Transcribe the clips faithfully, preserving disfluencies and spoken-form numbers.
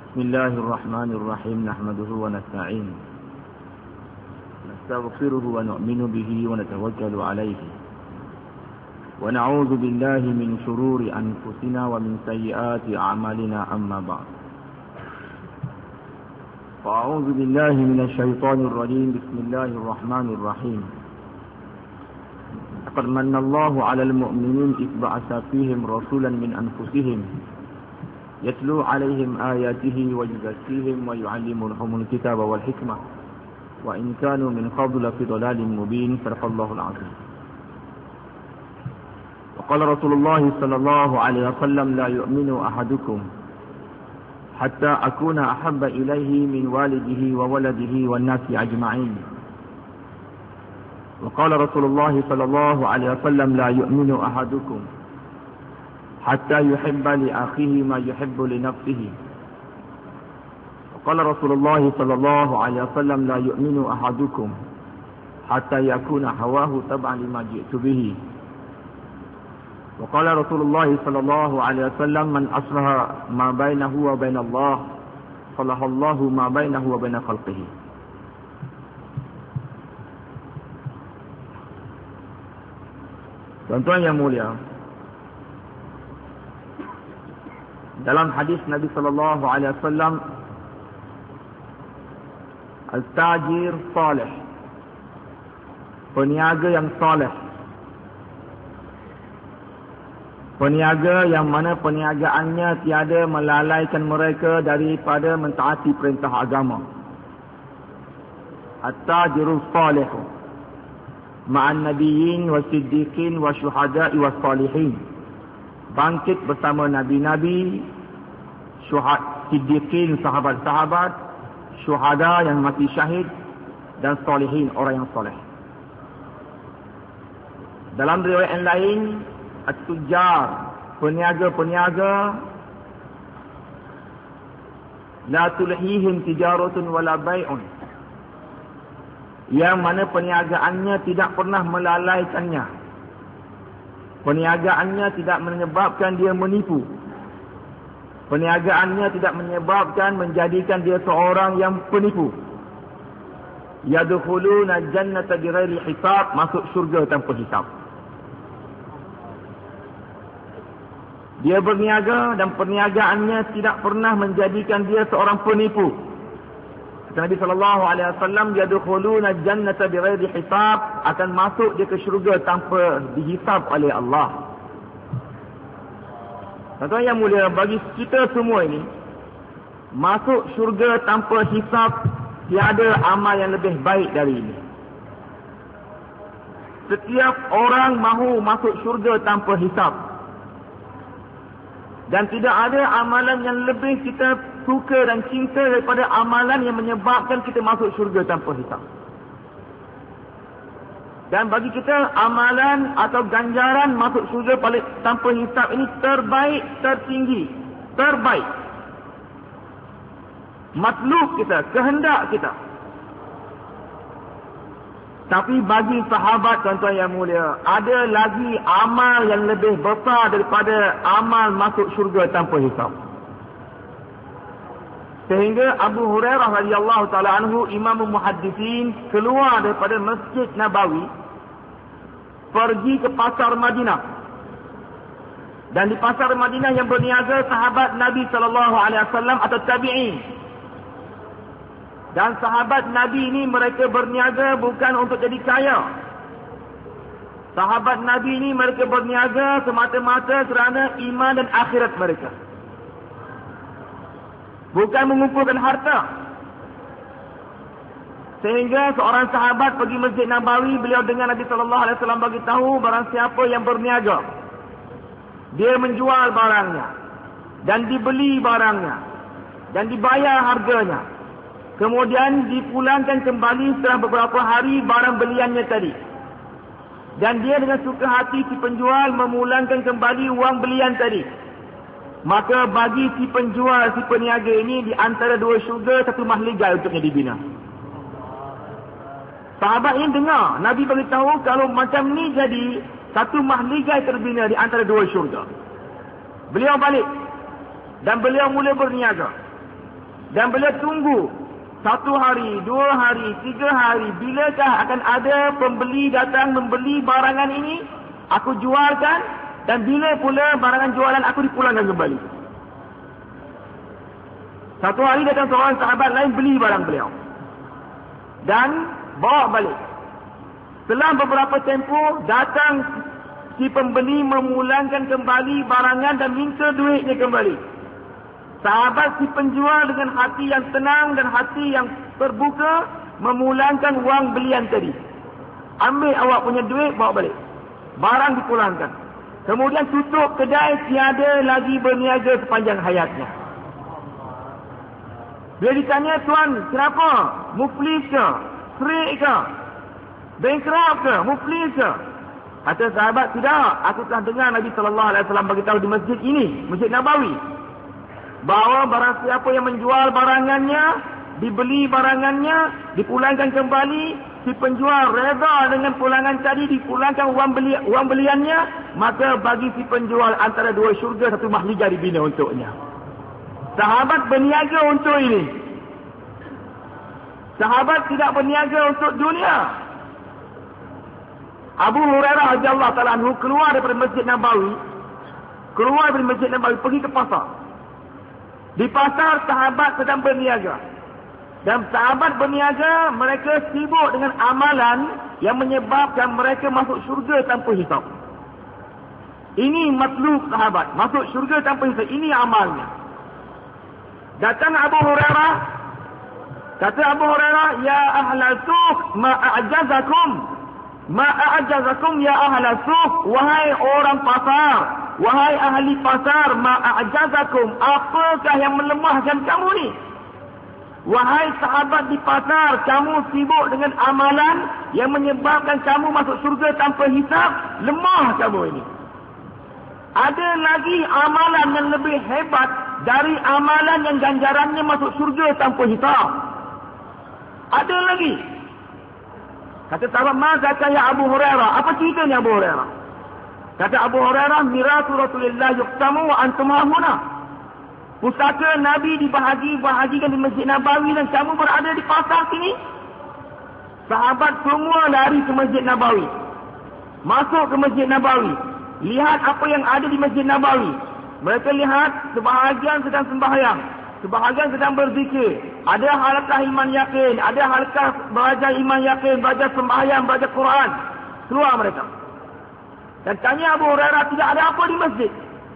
بسم الله الرحمن الرحيم نحمده ونستعينه نستغفره ونؤمن به ونتوكل عليه ونعوذ بالله من شرور أنفسنا ومن سيئات أعمالنا أما بعد فأعوذ بالله من الشيطان الرجيم بسم الله الرحمن الرحيم لقد من الله على المؤمنين إذ بعث فيهم رسولا من أنفسهم يتلو عليهم آياته ويزكيهم ويعلمهم الكتاب والحكمة وإن كانوا من قبل في ضلال مبين صدق الله العظيم. وقال رسول الله صلى الله عليه وسلم لا يؤمن أحدكم حتى أكون أحب إليه من والده وولده والناس أجمعين. وقال رسول الله صلى الله عليه وسلم لا يؤمن أحدكم حتى يحب لأخيه ما يحب لنفسه. وقال رسول الله صلى الله عليه وسلم لا يؤمن أحدكم حتى يكون هواه تبعا لما جئت به. وقال رسول الله صلى الله عليه وسلم من أصلح ما بينه وبين الله صلح الله ما بينه وبين خلقه. Tuan-tuan yang mulia, dalam hadis Nabi sallallahu alaihi wasallam, al-tajir salih, peniaga yang salih, peniaga yang mana perniagaannya tiada melalaikan mereka daripada mentaati perintah agama. At-tajirul salih ma'an nabiyyin was-siddiqin wasyuhada'i was-salihin, bangkit bersama nabi-nabi, syuhad, siddiqin, sahabat-sahabat, syuhada yang mati syahid, dan salihin, orang yang soleh. Dalam riwayat yang lain, at-tujjar, peniaga-peniaga, la tulhihim tijaratun wala bai'un, yang mana perniagaannya tidak pernah melalaikannya. Perniagaannya tidak menyebabkan dia menipu. Perniagaannya tidak menyebabkan menjadikan dia seorang yang penipu. Yadkhuluna jannata bighairi hisab, masuk syurga tanpa hisab. Dia berniaga dan perniagaannya tidak pernah menjadikan dia seorang penipu. Kata Nabi sallallahu alaihi wasallam, yadkhuluna jannata bighairi hisab, akan masuk dia ke syurga tanpa dihisab oleh Allah. Tuan-tuan yang mulia, bagi kita semua ini, masuk syurga tanpa hisab, tiada amal yang lebih baik dari ini. Setiap orang mahu masuk syurga tanpa hisab, dan tidak ada amalan yang lebih kita suka dan cinta daripada amalan yang menyebabkan kita masuk syurga tanpa hisab. Dan bagi kita, amalan atau ganjaran masuk syurga paling tanpa hisab ini terbaik, tertinggi, terbaik. Matlub kita, kehendak kita. Tapi bagi sahabat, tuan-tuan yang mulia, ada lagi amal yang lebih besar daripada amal masuk syurga tanpa hisab. Sehingga Abu Hurairah radhiyallahu taala anhu, imam muhaddisin, keluar daripada Masjid Nabawi, pergi ke pasar Madinah. Dan di pasar Madinah yang berniaga sahabat Nabi sallallahu alaihi wasallam atau tabi'in. Dan sahabat Nabi ini mereka berniaga bukan untuk jadi kaya. Sahabat Nabi ini mereka berniaga semata-mata kerana iman dan akhirat mereka. Bukan mengumpulkan harta. Sehingga seorang sahabat pergi Masjid Nabawi, beliau dengar Nabi sallallahu alaihi wasallam bagi tahu, barang siapa yang berniaga, dia menjual barangnya dan dibeli barangnya dan dibayar harganya, kemudian dipulangkan kembali setelah beberapa hari barang beliannya tadi, dan dia dengan suka hati si penjual memulangkan kembali wang belian tadi, maka bagi si penjual, si peniaga ini, di antara dua syurga satu mahligai untuknya dibina. Sahabat ini dengar Nabi beritahu kalau macam ni jadi satu mahligai terbina di antara dua syurga. Beliau balik dan beliau mula berniaga. Dan beliau tunggu satu hari, dua hari, tiga hari. Bilakah akan ada pembeli datang membeli barangan ini? Aku jualkan. Dan bila pula barangan jualan aku dipulangkan kembali. Satu hari datang seorang sahabat lain beli barang beliau. Dan bawa balik. Setelah beberapa tempoh datang si pembeli memulangkan kembali barangan dan minta duitnya kembali. Sahabat si penjual dengan hati yang tenang dan hati yang terbuka memulangkan wang belian tadi. Ambil awak punya duit, bawa balik. Barang dipulangkan. Kemudian tutup kedai, tiada lagi berniaga sepanjang hayatnya. Bila ditanya, tuan, kenapa? Muflis ke? Serik ke? Bankrupt ke? Muflis ke? Kata sahabat, tidak. Aku telah dengar Nabi sallallahu alaihi wasallam beritahu di masjid ini, Masjid Nabawi, bahawa barang siapa yang menjual barangannya, dibeli barangannya, dipulangkan kembali, si penjual reda dengan pulangan tadi, dipulangkan wang, beli, wang beliannya, maka bagi si penjual antara dua syurga satu mahliga dibina untuknya. Sahabat berniaga untuk ini. Sahabat tidak berniaga untuk dunia. Abu Hurairah radhiyallahu ta'ala anhu keluar daripada Masjid Nabawi, keluar dari Masjid Nabawi pergi ke pasar. Di pasar sahabat sedang berniaga. Dan sahabat berniaga, mereka sibuk dengan amalan yang menyebabkan mereka masuk syurga tanpa hisab. Ini matlub sahabat, masuk syurga tanpa hisab. Ini amalnya. Datang Abu Hurairah, kata Abu Hurairah, ya ahlal suq ma'ajazakum, ma'ajazakum ya ahlal suq, wahai orang pasar, wahai ahli pasar, ma'ajazakum, apakah yang melemahkan kamu ni? Wahai sahabat di pasar, kamu sibuk dengan amalan yang menyebabkan kamu masuk surga tanpa hisab, lemah kamu ini. Ada lagi amalan yang lebih hebat dari amalan yang ganjarannya masuk surga tanpa hisab. Ada lagi. Kata sahabat, "Maka ya Abu Hurairah?" Apa ceritanya Abu Hurairah? Kata Abu Hurairah, "Miratu Rasulillah yuqtamu wa antum hahuna." Pusaka Nabi dibahagi-bahagikan di Masjid Nabawi dan kamu berada di pasar sini. Sahabat semua lari ke Masjid Nabawi. Masuk ke Masjid Nabawi. Lihat apa yang ada di Masjid Nabawi. Mereka lihat sebahagian sedang sembahyang, sebahagian sedang berzikir. Ada halaqah iman yakin, ada halaqah belajar iman yakin, belajar sembahyang, belajar Quran. Keluar mereka. Dan tanya Abu Hurairah, tidak ada apa di masjid?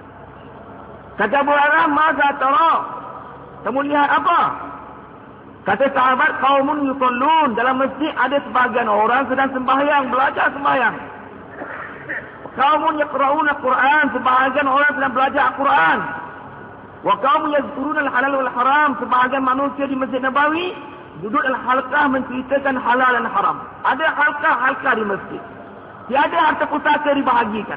Kata Abu Hurairah, "Maza tara?" Kamu lihat apa? Kata sahabat, "Qaumun yusallun." Dalam masjid ada sebahagian orang sedang sembahyang, belajar sembahyang. "Qaumun yaqra'una Quran." Sebahagian orang sedang belajar Al-Quran. "Wa qaumun yazkuruna al-halal wal haram." Sebahagian manusia di Masjid Nabawi duduk dalam halqah menceritakan halal dan haram. Ada halqah-halqah di masjid. Tiada harta pusaka dibahagikan.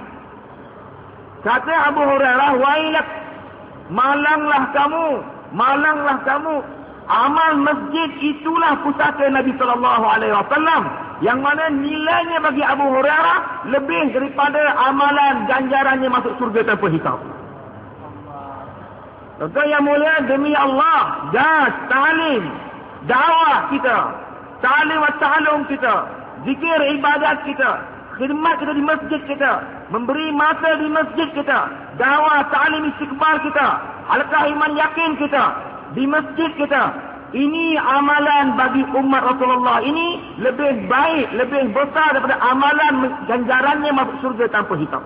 Kata Abu Hurairah, "Wailak, malanglah kamu, malanglah kamu. Amal masjid itulah pusaka Nabi sallallahu alaihi wasallam, yang mana nilainya bagi Abu Hurairah lebih daripada amalan ganjarannya masuk surga tanpa hisab." Tuan yang mulia, demi Allah, jas, ta'lim, dakwah kita, ta'lim wa ta'lum kita, zikir ibadat kita, khidmat kita di masjid kita, memberi masa di masjid kita, dakwah, ta'lim, istiqbal kita, halaqah iman yakin kita di masjid kita. Ini amalan bagi umat Rasulullah. Ini lebih baik, lebih besar daripada amalan ganjarannya masuk surga tanpa hisab.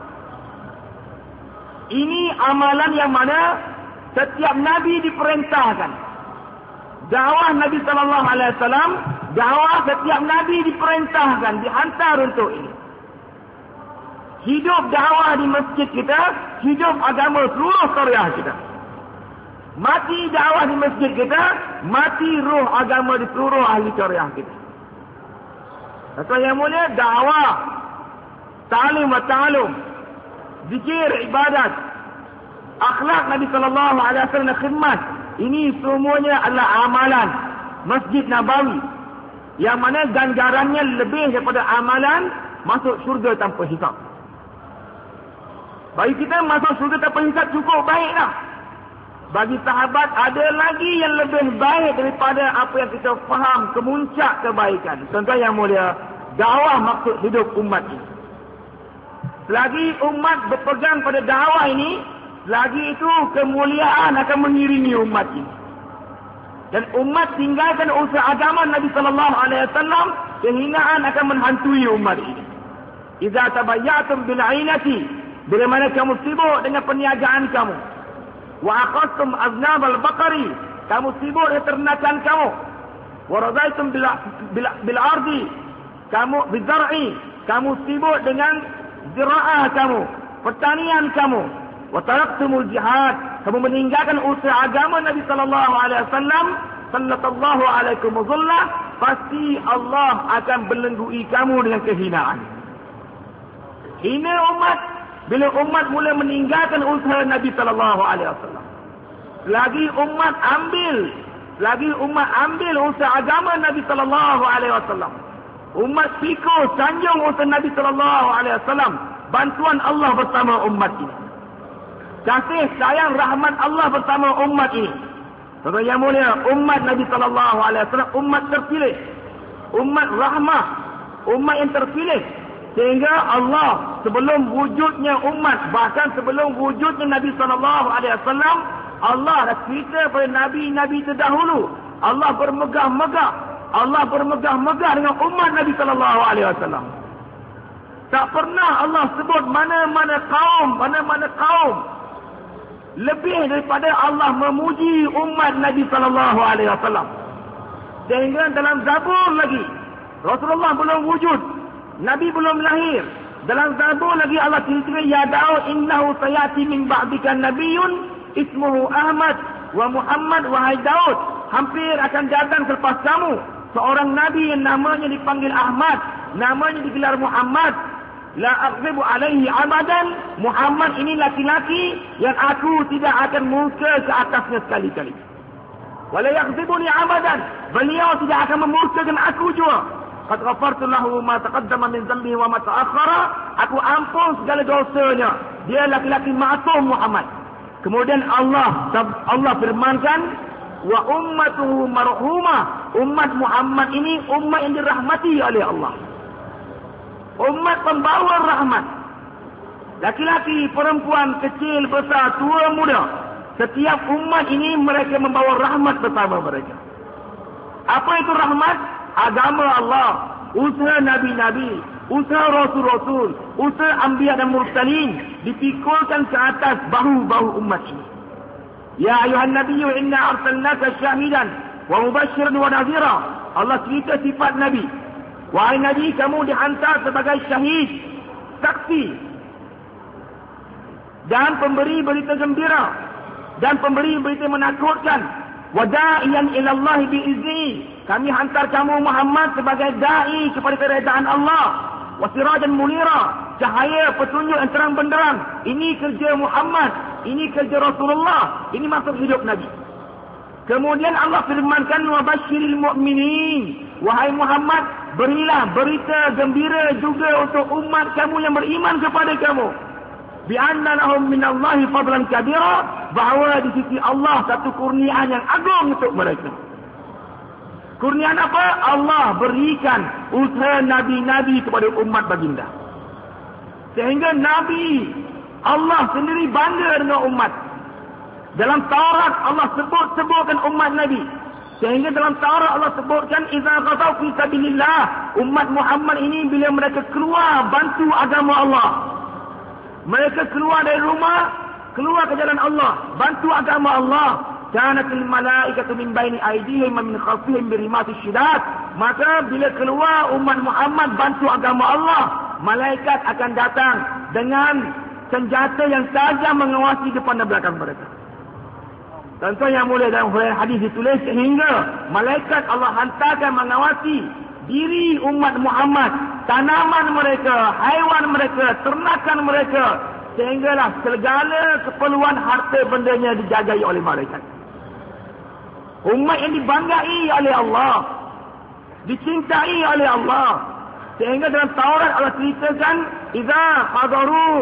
Ini amalan yang mana setiap Nabi diperintahkan. Dakwah Nabi sallallahu alaihi wasallam, dakwah setiap Nabi diperintahkan, dihantar untuk ini. Hidup dakwah di masjid kita, hidup agama seluruh syariah kita. Mati dakwah di masjid kita, mati ruh agama di seluruh ahli syariah kita. Kata yang mulia, dakwah, ta'lim wa ta'lum, zikir, ibadat, akhlak Nabi sallallahu alaihi wasallam dan khidmat. Ini semuanya adalah amalan Masjid Nabawi, yang mana ganjarannya lebih daripada amalan masuk syurga tanpa hisab. Bagi kita masuk surga tanpa hisab cukup baiklah. bagi sahabat ada lagi yang lebih baik daripada apa yang kita faham kemuncak kebaikan. Contoh yang mulia, dakwah maksud hidup umat ini. Selagi umat berpegang pada dakwah ini, selagi itu kemuliaan akan mengiringi umat ini. Dan umat tinggalkan usaha agama Nabi sallallahu alaihi wasallam, kehinaan akan menghantui umat ini. Idza tabayyatum bil ainati, bila mana kamu sibuk dengan perniagaan kamu. Wa aqastum aznab al baqari, kamu sibuk dengan ternakan kamu. Wa radaitum bil bil, bil ardi, kamu bizar'i, kamu sibuk dengan ziraah kamu, pertanian kamu. Wa taraktumul jihad, kamu meninggalkan usaha agama Nabi sallallahu alaihi wasallam, sallallahu alaikum dhullah, pasti Allah akan belenggui kamu dengan kehinaan. Hina umat bila umat mula meninggalkan usaha Nabi sallallahu alaihi wasallam. Selagi umat ambil, selagi umat ambil usaha agama Nabi sallallahu alaihi wasallam, umat pikul sanjung usaha Nabi sallallahu alaihi wasallam, bantuan Allah bersama umat ini. Kasih sayang rahmat Allah bersama umat ini. Saudara yang mulia, umat Nabi sallallahu alaihi wasallam umat terpilih, umat rahmah, umat yang terpilih. Sehingga Allah sebelum wujudnya umat, bahkan sebelum wujudnya Nabi sallallahu alaihi wasallam, Allah dah cerita pada nabi-nabi terdahulu. Allah bermegah-megah, Allah bermegah-megah dengan umat Nabi sallallahu alaihi wasallam. Tak pernah Allah sebut mana-mana kaum, mana-mana kaum lebih daripada Allah memuji umat Nabi sallallahu alaihi wasallam. Sehingga dalam Zabur lagi, Rasulullah belum wujud, Nabi belum lahir. Dalam Zabur lagi Allah cerita, ya Daud innahu sayati min ba'dika nabiyyun ismuhu Ahmad wa Muhammad, wahai Daud, hampir akan datang selepas kamu seorang nabi yang namanya dipanggil Ahmad, namanya digelar Muhammad. La aghzibu alaihi abadan, Muhammad ini laki-laki yang aku tidak akan murka ke atasnya sekali-kali. Wala yaghzibuni abadan, beliau tidak akan memurkakan aku juga. Qad ghafartu lahu ma taqaddama min dhanbihi wa ma ta'akhkhara, aku ampun segala dosanya. Dia laki-laki ma'sum Muhammad. Kemudian Allah Allah firmankan, wa ummatuhu marhumah, umat Muhammad ini umat yang dirahmati oleh Allah. Umat pembawa rahmat. Laki-laki, perempuan, kecil, besar, tua, muda. Setiap umat ini mereka membawa rahmat bersama mereka. Apa itu rahmat? Agama Allah, usaha nabi-nabi, usaha rasul-rasul, usaha anbiya dan mursalin dipikulkan ke atas bahu-bahu umat ini. Ya ayuhan nabiyyu inna arsalnaka syahidan wa mubasysyiran wa nadhira. Allah cerita sifat Nabi. Wahai Nabi, kamu dihantar sebagai syahid, saksi, dan pemberi berita gembira, dan pemberi berita menakutkan. Wada'iyan ilallahi bi'izni, kami hantar kamu Muhammad sebagai da'i kepada keredaan Allah. Wasirajan munira, cahaya petunjuk yang terang benderang. Ini kerja Muhammad, ini kerja Rasulullah, ini masuk hidup Nabi. Kemudian Allah firmankan, wa basyiril mu'minin, wahai Muhammad, berilah berita gembira juga untuk umat kamu yang beriman kepada kamu. Bi anna lahum minallahi fadlan kabira, bahawa di sisi Allah satu kurniaan yang agung untuk mereka. Kurniaan apa? Allah berikan usaha nabi-nabi kepada umat baginda. Sehingga Nabi Allah sendiri bangga dengan umat. Dalam Taurat Allah sebut-sebutkan umat Nabi. Sehingga dalam Taurat Allah sebutkan, idza ghazaw fi sabilillah, umat Muhammad ini bila mereka keluar bantu agama Allah, mereka keluar dari rumah, keluar ke jalan Allah, bantu agama Allah, kanatil malaikatu min baini aydihim wa min khalfihim birimati syidat, maka bila keluar umat Muhammad bantu agama Allah, malaikat akan datang dengan senjata yang tajam mengawasi depan dan belakang mereka. Contoh yang mulia dalam hadis ditulis, sehingga malaikat Allah hantarkan mengawasi diri umat Muhammad, tanaman mereka, haiwan mereka, ternakan mereka, sehinggalah segala keperluan harta bendanya dijagai oleh malaikat. Umat yang dibanggai oleh Allah, dicintai oleh Allah. Sehingga dalam Taurat Allah ceritakan, idza hadaru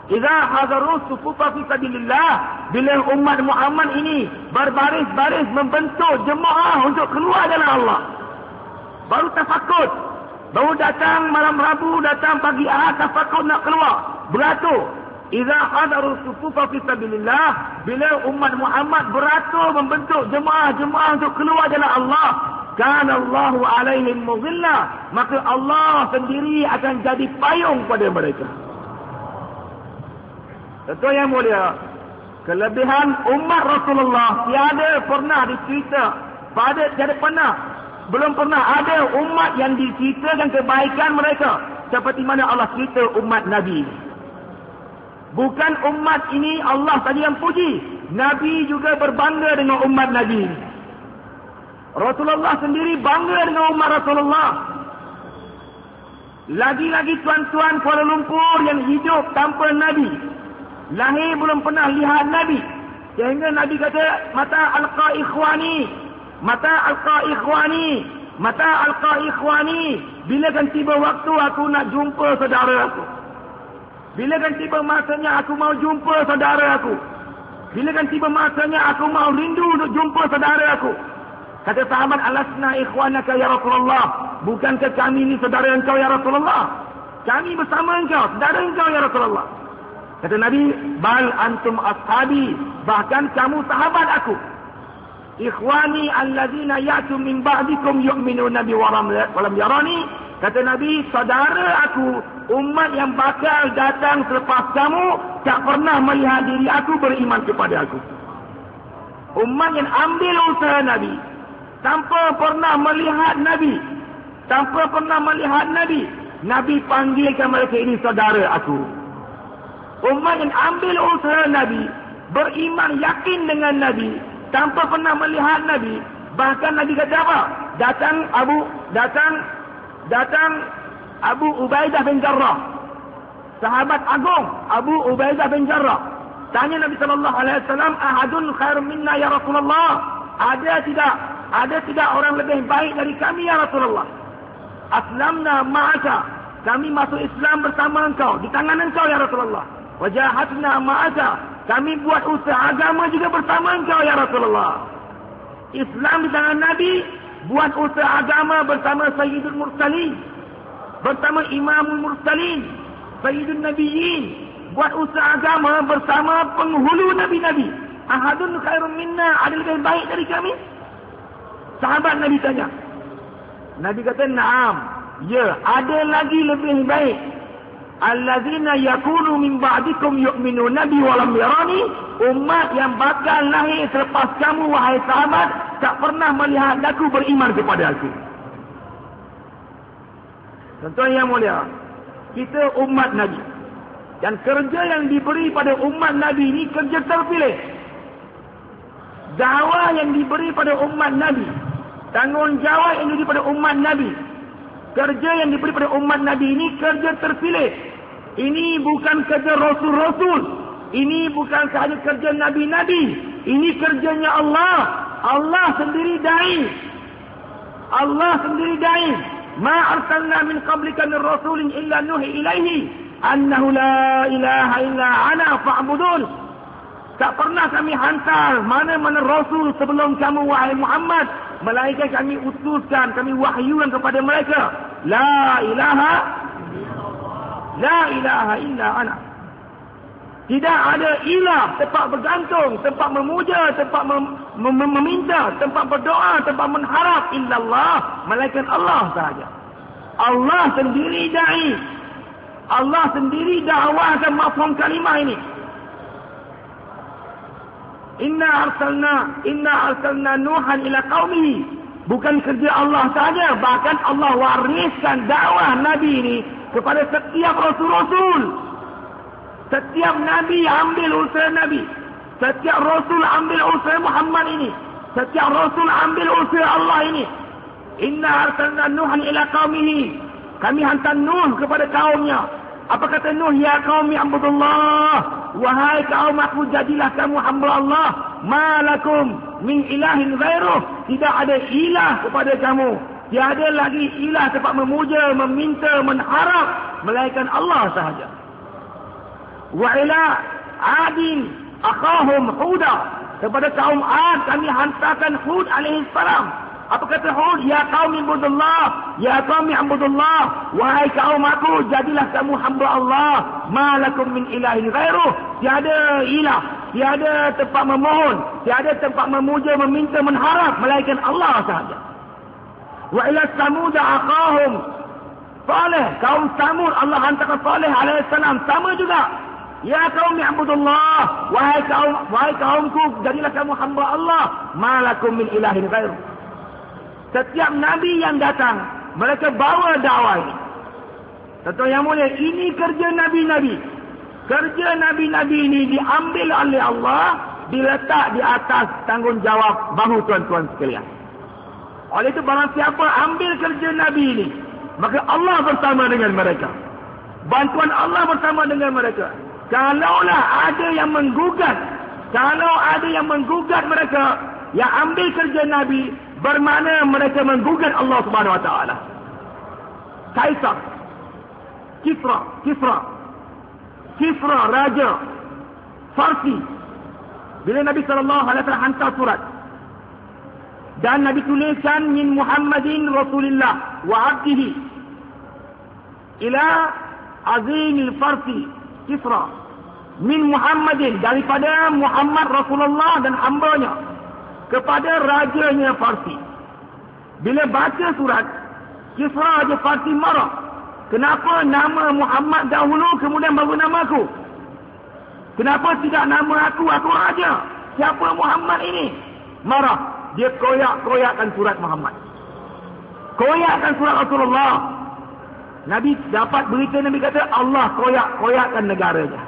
Idza hadaru sufufa fi sabilillah, bila umat Muhammad ini berbaris-baris membentuk jemaah untuk keluar jalan Allah, baru tafakud, baru datang malam Rabu, datang pagi Ahad, tafakud nak keluar, beratur. Idza hadaru sufufa fi sabilillah, bila umat Muhammad beratur membentuk jemaah-jemaah untuk keluar jalan Allah, kana Allahu alaihim muzilla, maka Allah sendiri akan jadi payung pada mereka. Tuan yang mulia, kelebihan umat Rasulullah tiada pernah dicerita, pada tiada pernah, belum pernah ada umat yang diceritakan kebaikan mereka seperti mana Allah cerita umat Nabi. Bukan umat ini Allah saja yang puji, Nabi juga berbangga dengan umat Nabi. Rasulullah sendiri bangga dengan umat Rasulullah. Lagi-lagi tuan-tuan Kuala Lumpur yang hidup tanpa Nabi, lahir belum pernah lihat Nabi, sehingga Nabi kata mata alqa ikhwani, mata alqa ikhwani, mata alqa ikhwani, bila kan tiba waktu aku nak jumpa saudara aku, bila kan tiba masanya aku mau jumpa saudara aku, bila kan tiba masanya aku mau rindu untuk jumpa saudara aku. Kata sahabat, alasna ikhwanaka ya Rasulullah, bukankah kami ni saudara engkau ya Rasulullah? Kami bersama engkau, saudara engkau ya Rasulullah. Kata Nabi, bal antum ashabi, bahkan kamu sahabat aku. Ikhwani allazina ya'tu min ba'dikum yu'minuna bi walam yarani. Kata Nabi, saudara aku, umat yang bakal datang selepas kamu, tak pernah melihat diri aku beriman kepada aku. Umat yang ambil usaha Nabi, tanpa pernah melihat Nabi, tanpa pernah melihat Nabi, Nabi panggilkan mereka ini saudara aku. Umat yang ambil usaha Nabi, beriman yakin dengan Nabi, tanpa pernah melihat Nabi. Bahkan Nabi kata apa? Datang Abu, datang, datang Abu Ubaidah bin Jarrah, sahabat agung Abu Ubaidah bin Jarrah. Tanya Nabi sallallahu alaihi wasallam, ahadun khairun minna ya Rasulullah? Ada tidak? Ada tidak orang lebih baik dari kami ya Rasulullah? Aslamna ma'aka, kami masuk Islam bersama engkau, di tangan engkau ya Rasulullah. Wajahadna ma'aka, kami buat usaha agama juga bersama engkau ya Rasulullah. Islam di tangan Nabi, buat usaha agama bersama Sayyidul Mursalin, bersama Imamul Mursalin, Sayyidul Nabiyyin, buat usaha agama bersama penghulu Nabi-Nabi. Ahadun khairun minna, ada lebih baik dari kami? Sahabat Nabi tanya. Nabi kata, na'am, ya, ada lagi lebih baik. Allazina yakunu min ba'dikum yu'minuna bi walam yarani, umat yang bakal lahir selepas kamu wahai sahabat, tak pernah melihat aku beriman kepada aku. Tuan-tuan yang mulia, kita umat Nabi, dan kerja yang diberi pada umat Nabi ini kerja terpilih. Dakwah yang diberi pada umat Nabi, tanggungjawab yang diberi pada umat Nabi, kerja yang diberi pada umat Nabi ini kerja terpilih. Ini bukan kerja Rasul-Rasul, ini bukan sahaja kerja Nabi-Nabi, ini kerjanya Allah. Allah sendiri da'i, Allah sendiri da'i. Ma arsalna min qablika min rasulin illa nuhi ilaihi annahu la ilaha illa ana fa'budun. Tak pernah kami hantar mana-mana rasul sebelum kamu wahai Muhammad, melainkan kami utuskan, kami wahyukan kepada mereka, la ilaha la ilaha illa ana. Tidak ada ilah, tempat bergantung, tempat memuja, tempat mem- mem- meminta, tempat berdoa, tempat mengharap illallah, melainkan Allah sahaja. Allah sendiri da'i, Allah sendiri dakwahkan mafhum kalimah ini. Inna arsalna inna arsalna Nuhan ila qaumihi. Bukan kerja Allah saja, bahkan Allah wariskan dakwah Nabi ini kepada setiap rasul-rasul. Setiap Nabi ambil usaha Nabi, setiap Rasul ambil usaha Muhammad ini, setiap Rasul ambil usaha Allah ini. Inna arsalna Nuhan ila qaumihi. Kami hantar Nuh kepada kaumnya. Apa kata Nuh? Ya qaumi abudullah, wahai kaum aku, jadilah kamu hamba Allah. Malakum min ilahin ghairuh. Tidak ada ilah kepada kamu, tiada lagi ilah tempat memuja, meminta, mengharap, melainkan Allah sahaja. Wa ila adin akhahum Huda. Kepada kaum Ad kami hantarkan Hud alaihi salam. Apa kata Hud? Ya qaum ibudullah, ya qaum ibudullah, wahai kaum aku, jadilah kamu hamba Allah. Ma lakum min ilahin ghairuh. Tiada ilah, tiada tempat memohon, tiada tempat memuja, meminta, mengharap melainkan Allah sahaja. Wa ila samud aqahum Saleh, kaum Samud Allah hantarkan Saleh alaihi salam, sama juga. Ya kaum ibudullah, wahai kaum, wahai kaumku, jadilah kamu hamba Allah. Ma lakum min ilahin ghairuh. Setiap Nabi yang datang, mereka bawa dakwah ini. Tentu yang mulia, ini kerja Nabi-Nabi. Kerja Nabi-Nabi ini diambil oleh Allah, diletak di atas tanggungjawab bahu tuan-tuan sekalian. Oleh itu barang siapa ambil kerja Nabi ini, maka Allah bersama dengan mereka. Bantuan Allah bersama dengan mereka. Kalaulah ada yang menggugat, kalau ada yang menggugat mereka, yang ambil kerja Nabi, bermakna mereka menggugat Allah Subhanahu Wa Taala. Kaisar, Kisra, Kisra, Kisra Raja Farsi. Bila Nabi Sallallahu Alaihi Wasallam hantar surat dan Nabi tuliskan min Muhammadin Rasulillah wa abdihi ila azimil Farsi Kisra, min Muhammadin, daripada Muhammad Rasulullah dan hambanya kepada rajanya Farsi. Bila baca surat, Kisra Raja Farsi marah. Kenapa nama Muhammad dahulu kemudian baru nama aku? Kenapa tidak nama aku, aku raja? Siapa Muhammad ini? Marah. Dia koyak-koyakkan surat Muhammad. Koyakkan surat Rasulullah. Nabi dapat berita, Nabi kata Allah koyak-koyakkan negaranya.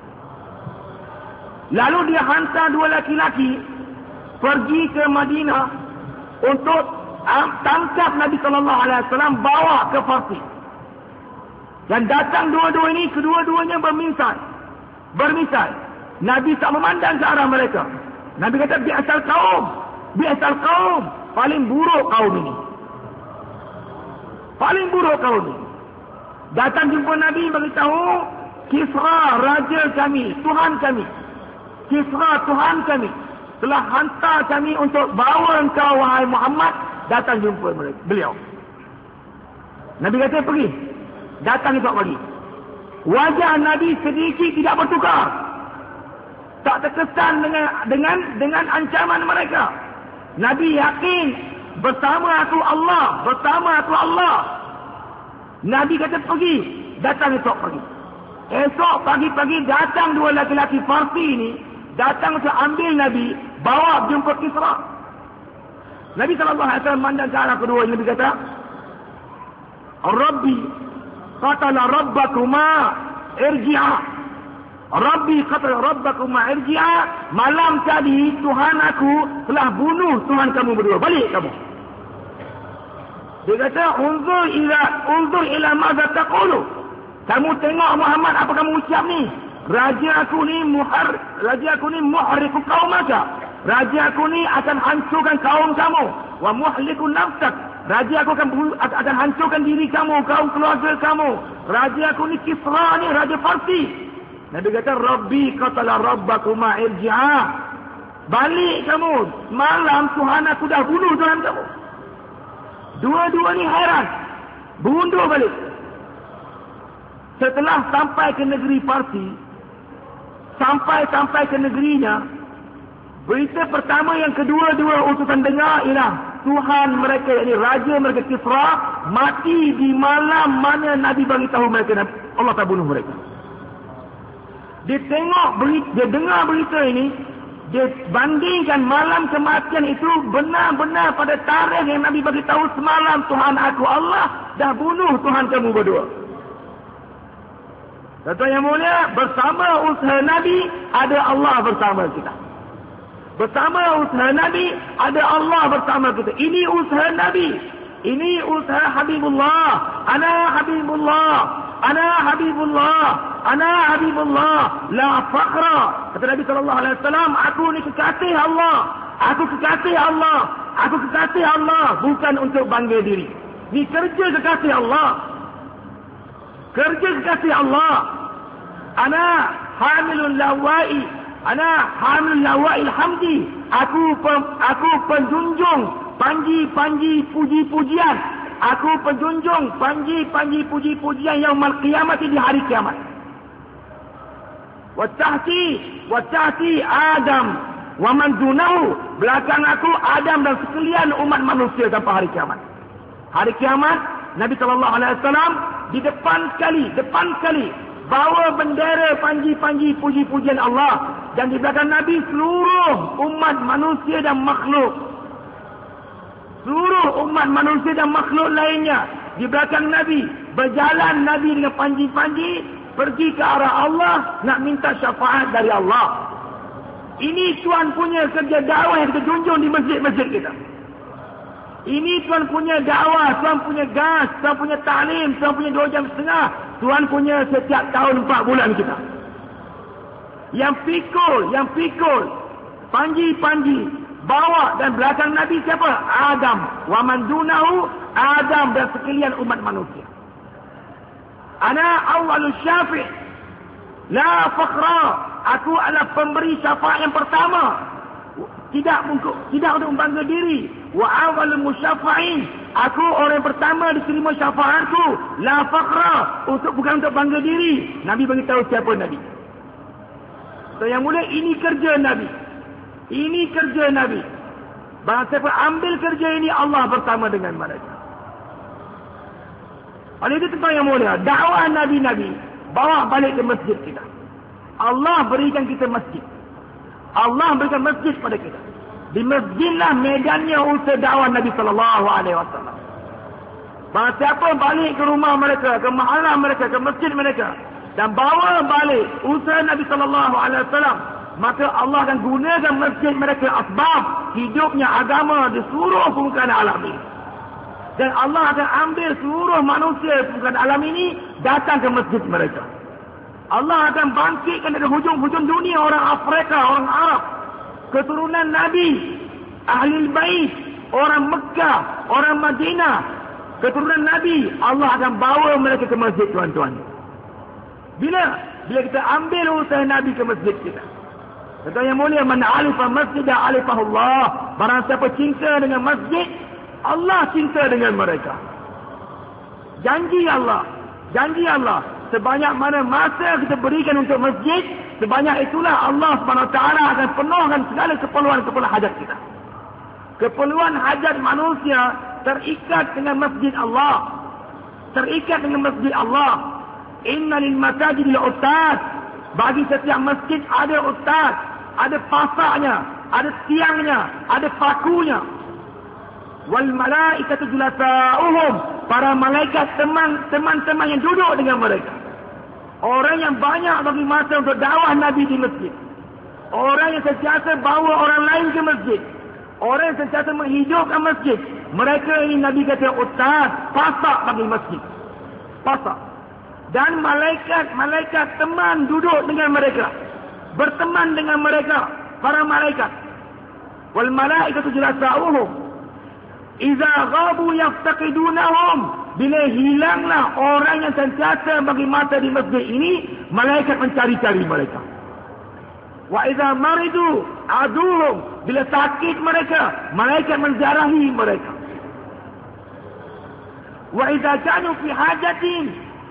Lalu dia hantar dua laki-laki pergi ke Madinah untuk tangkap Nabi Sallallahu Alaihi Wasallam, bawa ke Farsi. Dan datang dua-dua ini, kedua-duanya bermisal. Bermisal. Nabi tak memandang ke arah mereka. Nabi kata bi'asal kaum, bi'asal kaum, paling buruk kaum ini. Paling buruk kaum ini. Datang jumpa Nabi, beritahu Kisra raja kami, Tuhan kami. Kisra Tuhan kami telah hantar kami untuk bawa engkau wahai Muhammad datang jumpa beliau. Nabi kata pergi. Datang esok pagi. Wajah Nabi sedikit tidak bertukar. Tak terkesan dengan dengan dengan ancaman mereka. Nabi yakin bersama aku Allah, bersama aku Allah. Nabi kata pergi. Datang esok pagi. Esok pagi-pagi datang dua laki-laki Farsi ini, datang untuk ambil Nabi, bawa jumpa Kisra. Nabi sallallahu alaihi wasallam mandang ke arah kedua, Nabi kata, Rabbi qatala rabbakuma irji'a. Rabbi qatala rabbakuma irji'a. Malam tadi Tuhan aku telah bunuh Tuhan kamu berdua. Balik kamu. Dia kata, unzur ila unzur ila madza taqulu. Kamu tengok Muhammad, apa kamu ucap ni? Raja aku ni muhar, raja aku ni muhriku qaumaka. Raja aku ni akan hancurkan kaum kamu. Wa muhliku nafsak. Raja aku akan akan hancurkan diri kamu, kaum keluarga kamu. Raja aku ni Kisra ni, raja Farsi. Nabi kata, Rabbi qatala rabbakuma irji'a. Balik kamu. Malam Tuhan aku dah bunuh Tuhan kamu. Dua-dua ni hairan. Berundur balik. Setelah sampai ke negeri Farsi, sampai-sampai ke negerinya, berita pertama yang kedua-dua utusan dengar ialah Tuhan mereka, yakni raja mereka Kisra, mati di malam mana Nabi beritahu mereka Allah tak bunuh mereka. Dia tengok berita, dia dengar berita ini, dia bandingkan malam kematian itu benar-benar pada tarikh yang Nabi beritahu semalam Tuhan aku Allah dah bunuh Tuhan kamu berdua. Tuan yang mulia, bersama usaha Nabi ada Allah bersama kita. Bersama usaha Nabi ada Allah bersama kita. Ini usaha Nabi. Ini usaha Habibullah. Ana Habibullah. Ana Habibullah. Ana Habibullah. La fakhra. Kata Nabi sallallahu alaihi wasallam, aku ni kekasih Allah. Aku kekasih Allah. Aku kekasih Allah. Bukan untuk bangga diri. Ni kerja kekasih Allah. Kerja kekasih Allah. Ana hamilul lawai, ana hamilul lawai hamdi. Aku pem, aku penjunjung panji-panji puji-pujian. Aku penjunjung panji-panji puji-pujian yaumul qiyamah, di hari kiamat. Wa tahti wa tahti Adam wa man dunahu, belakang aku Adam dan sekalian umat manusia sampai hari kiamat. Hari kiamat Nabi sallallahu alaihi wasallam di depan sekali, depan sekali bawa bendera panji-panji puji-pujian Allah, dan di belakang Nabi seluruh umat manusia dan makhluk. Seluruh umat manusia dan makhluk lainnya di belakang Nabi, berjalan Nabi dengan panji-panji pergi ke arah Allah nak minta syafaat dari Allah. Ini Tuhan punya kerja dakwah yang kita junjung di masjid-masjid kita. Ini Tuhan punya dakwah, Tuhan punya gas, Tuhan punya ta'lim, Tuhan punya dua jam setengah. Tuhan punya setiap tahun empat bulan kita. Yang pikul, yang pikul, panji-panji, bawa dan belakang Nabi siapa? Adam. Wa man dunahu, Adam dan sekalian umat manusia. Ana awalul syafi' la fakhra, aku adalah pemberi syafaat yang pertama, tidak untuk tidak untuk membangga diri. Wa awalul musyafa'in, aku orang yang pertama diterima syafaatku, la fakhra, untuk bukan untuk bangga diri. Nabi beritahu siapa Nabi. So yang mulia, ini kerja Nabi, ini kerja Nabi. Barang siapa ambil kerja ini, Allah bersama dengan mereka. Oleh itu tuan yang mulia, dakwah Nabi-Nabi bawa balik ke masjid kita. Allah berikan kita masjid. Allah berikan masjid pada kita. Di masjidlah medannya usaha dakwah Nabi sallallahu alaihi wasallam. Barang siapa balik ke rumah mereka, ke mahalah mereka, ke masjid mereka, dan bawa balik usaha Nabi sallallahu alaihi wasallam, maka Allah akan gunakan masjid mereka asbab hidupnya agama di seluruh permukaan alam ini. Dan Allah akan ambil seluruh manusia permukaan alam ini datang ke masjid mereka. Allah akan bangkitkan dari hujung-hujung dunia orang Afrika, orang Arab, keturunan Nabi, Ahlul Bait, orang Mekah, orang Madinah, keturunan Nabi. Allah akan bawa mereka ke masjid, tuan-tuan. Bila? Bila kita ambil usaha Nabi ke masjid kita. Kata yang mulia, man alifa masjidah alifahullah. Barang siapa cinta dengan masjid, Allah cinta dengan mereka. Janji Allah, janji Allah, sebanyak mana masa kita berikan untuk masjid, sebanyak itulah Allah subhanahu wa taala akan penuhkan segala keperluan-keperluan hajat kita. Keperluan hajat manusia terikat dengan masjid Allah, terikat dengan masjid Allah. Inna lil masajidil ustaz, bagi setiap masjid ada ustaz, ada pasaknya, ada tiangnya, ada pakunya. Wal malaikatu julasa'uhum, para malaikat teman-teman yang duduk dengan mereka. Orang yang banyak bagi masa untuk dakwah Nabi di masjid. Orang yang sentiasa bawa orang lain ke masjid. Orang yang sentiasa menghidupkan masjid. Mereka ini Nabi kata ustaz, pasak bagi masjid. Pasak. Dan malaikat-malaikat teman duduk dengan mereka, berteman dengan mereka, para malaikat. Wal malaikatu julasa'uhum iza ghabu yaftaqidunahum, bila hilanglah orang yang sentiasa bagi mata di masjid ini, malaikat mencari-cari mereka. Wa iza maridu aduhum, bila sakit mereka, malaikat menziarahi mereka. Wa iza kanu fi hajatin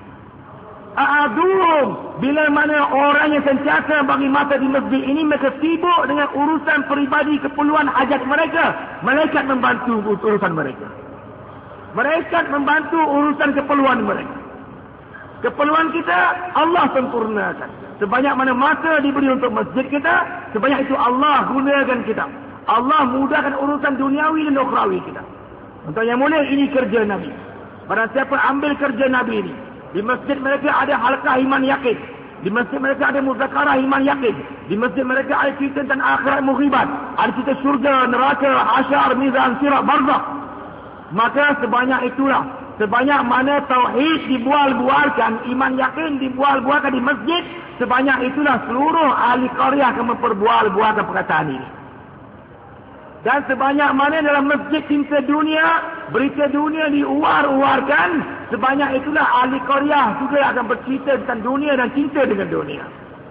a'aduhum, bila mana orang yang sentiasa bagi mata di masjid ini mereka sibuk dengan urusan peribadi, keperluan hajat mereka, malaikat membantu urusan mereka. Malaikat membantu urusan keperluan mereka. Keperluan kita Allah sempurnakan. Sebanyak mana masa diberi untuk masjid kita, sebanyak itu Allah gunakan kita. Allah mudahkan urusan duniawi dan ukhrawi kita. Untuk yang mulia, ini kerja Nabi. Barang siapa ambil kerja Nabi ini, di masjid mereka ada halaqah iman yakin. Di masjid mereka ada muzakarah iman yakin. Di masjid mereka ada cerita tentang akhirat mughibat. Ada cerita syurga, neraka, hasyar, mizan, sirat, barzakh. Maka sebanyak itulah. Sebanyak mana tauhid dibual-bualkan, iman yakin dibual-bualkan di masjid, sebanyak itulah seluruh ahli qaryah akan memperbual-bualkan perkataan ini. Dan sebanyak mana dalam masjid cinta dunia, berita dunia diuar-uarkan, sebanyak itulah ahli qaryah juga akan bercerita tentang dunia dan cinta dengan dunia.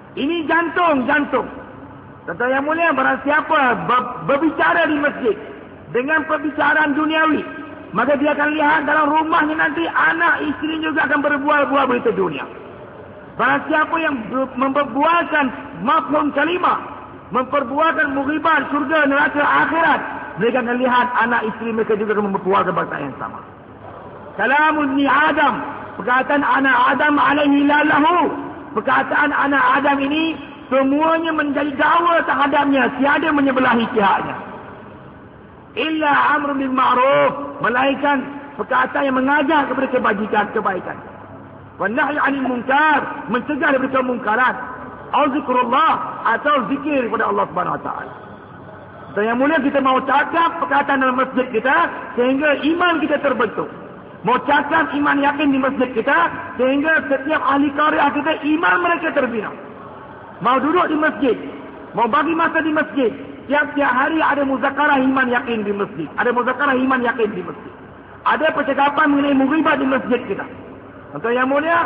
Ini jantung, jantung. Tuan-tuan yang mulia, barang siapa ber- berbicara di masjid dengan perbicaraan duniawi, maka dia akan lihat dalam rumahnya nanti anak isteri juga akan berbual-bual berita dunia. Barang siapa yang memperbualkan mafhum kalimah, memperbualkan mughibah surga, neraka, akhirat, mereka akan lihat anak isteri mereka juga akan memperbualkan perkataan yang sama. Kalamun ni Adam, perkataan anak Adam alaihi lalahu, perkataan anak Adam ini semuanya menjadi dakwa terhadapnya, tiada menyebelahi pihaknya. Illa amrun bil ma'ruf, melainkan perkataan yang mengajak kepada kebajikan, kebaikan. Wa nahyi 'anil munkar, mencegah daripada kemungkaran. Au zikrullah, atau zikir kepada Allah Subhanahu wa taala. Dan yang mulia, kita mau cakap perkataan dalam masjid kita sehingga iman kita terbentuk. Mau cakap iman yakin di masjid kita sehingga setiap ahli karya kita iman mereka terbina. Mau duduk di masjid, mau bagi masa di masjid, tiap-tiap hari ada muzakarah iman yakin di masjid. Ada muzakarah iman yakin di masjid. Ada percakapan mengenai mughibah di masjid kita. Tuan yang mulia,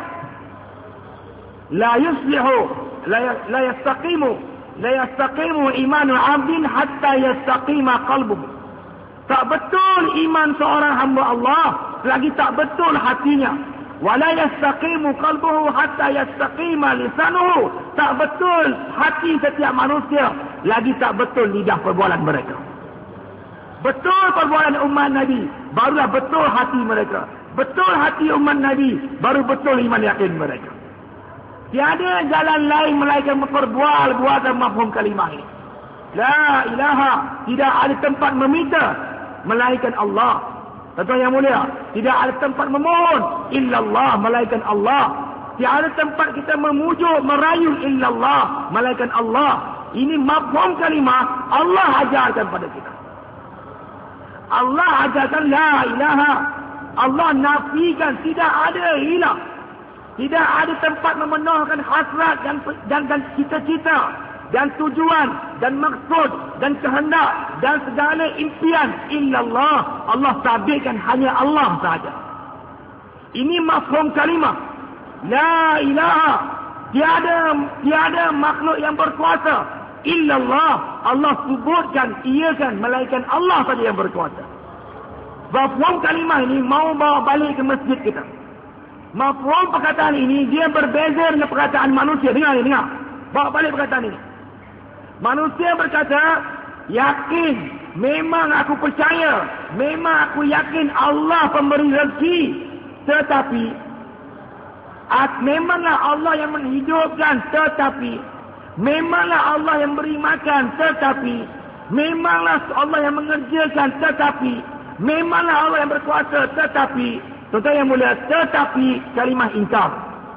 la yuslihu, la, la yastaqimu, la yastaqimu imanu 'abdin hatta yastaqima qalbuhu. Tak betul iman seorang hamba Allah selagi tak betul hatinya. Wala yastaqimu qalbuhu hatta yastaqima lisanuhu. Tak betul hati setiap manusia lagi tak betul lidah perbualan mereka. Betul perbualan umat Nabi, barulah betul hati mereka. Betul hati umat Nabi, baru betul iman yakin mereka. Tiada jalan lain melainkan memperbual buatan mafhum kalimah ini. La ilaha, tidak ada tempat meminta melainkan Allah. Tuan-tuan yang mulia, tidak ada tempat memohon illallah, melainkan Allah. Tiada tempat kita memujuk, merayu illallah, melainkan Allah. Ini mafhum kalimah Allah ajarkan pada kita. Allah ajarkan la ilaha. Allah nafikan, tidak ada hilang. Tidak ada tempat memenuhkan hasrat dan dan, dan cita-cita dan tujuan dan maksud dan kehendak dan segala impian illallah. Allah tabirkan hanya Allah sahaja. Ini mafhum kalimah la ilaha. Tiada tiada makhluk yang berkuasa illallah. Allah sebutkan, iakan, melainkan Allah saja yang berkuasa. Mafhum kalimah ini mau bawa balik ke masjid kita. Mafhum perkataan ini dia berbeza dengan perkataan manusia. Dengar, dengar. Bawa balik perkataan ini. Manusia berkata, yakin, memang aku percaya, memang aku yakin Allah pemberi rezeki. Tetapi, memanglah Allah yang menghidupkan. Tetapi, memanglah Allah yang beri makan. Tetapi, memanglah Allah yang mengerjakan. Tetapi, memanglah Allah yang berkuasa. Tetapi, tuan-tuan yang mulia, tetapi kalimah ingkar.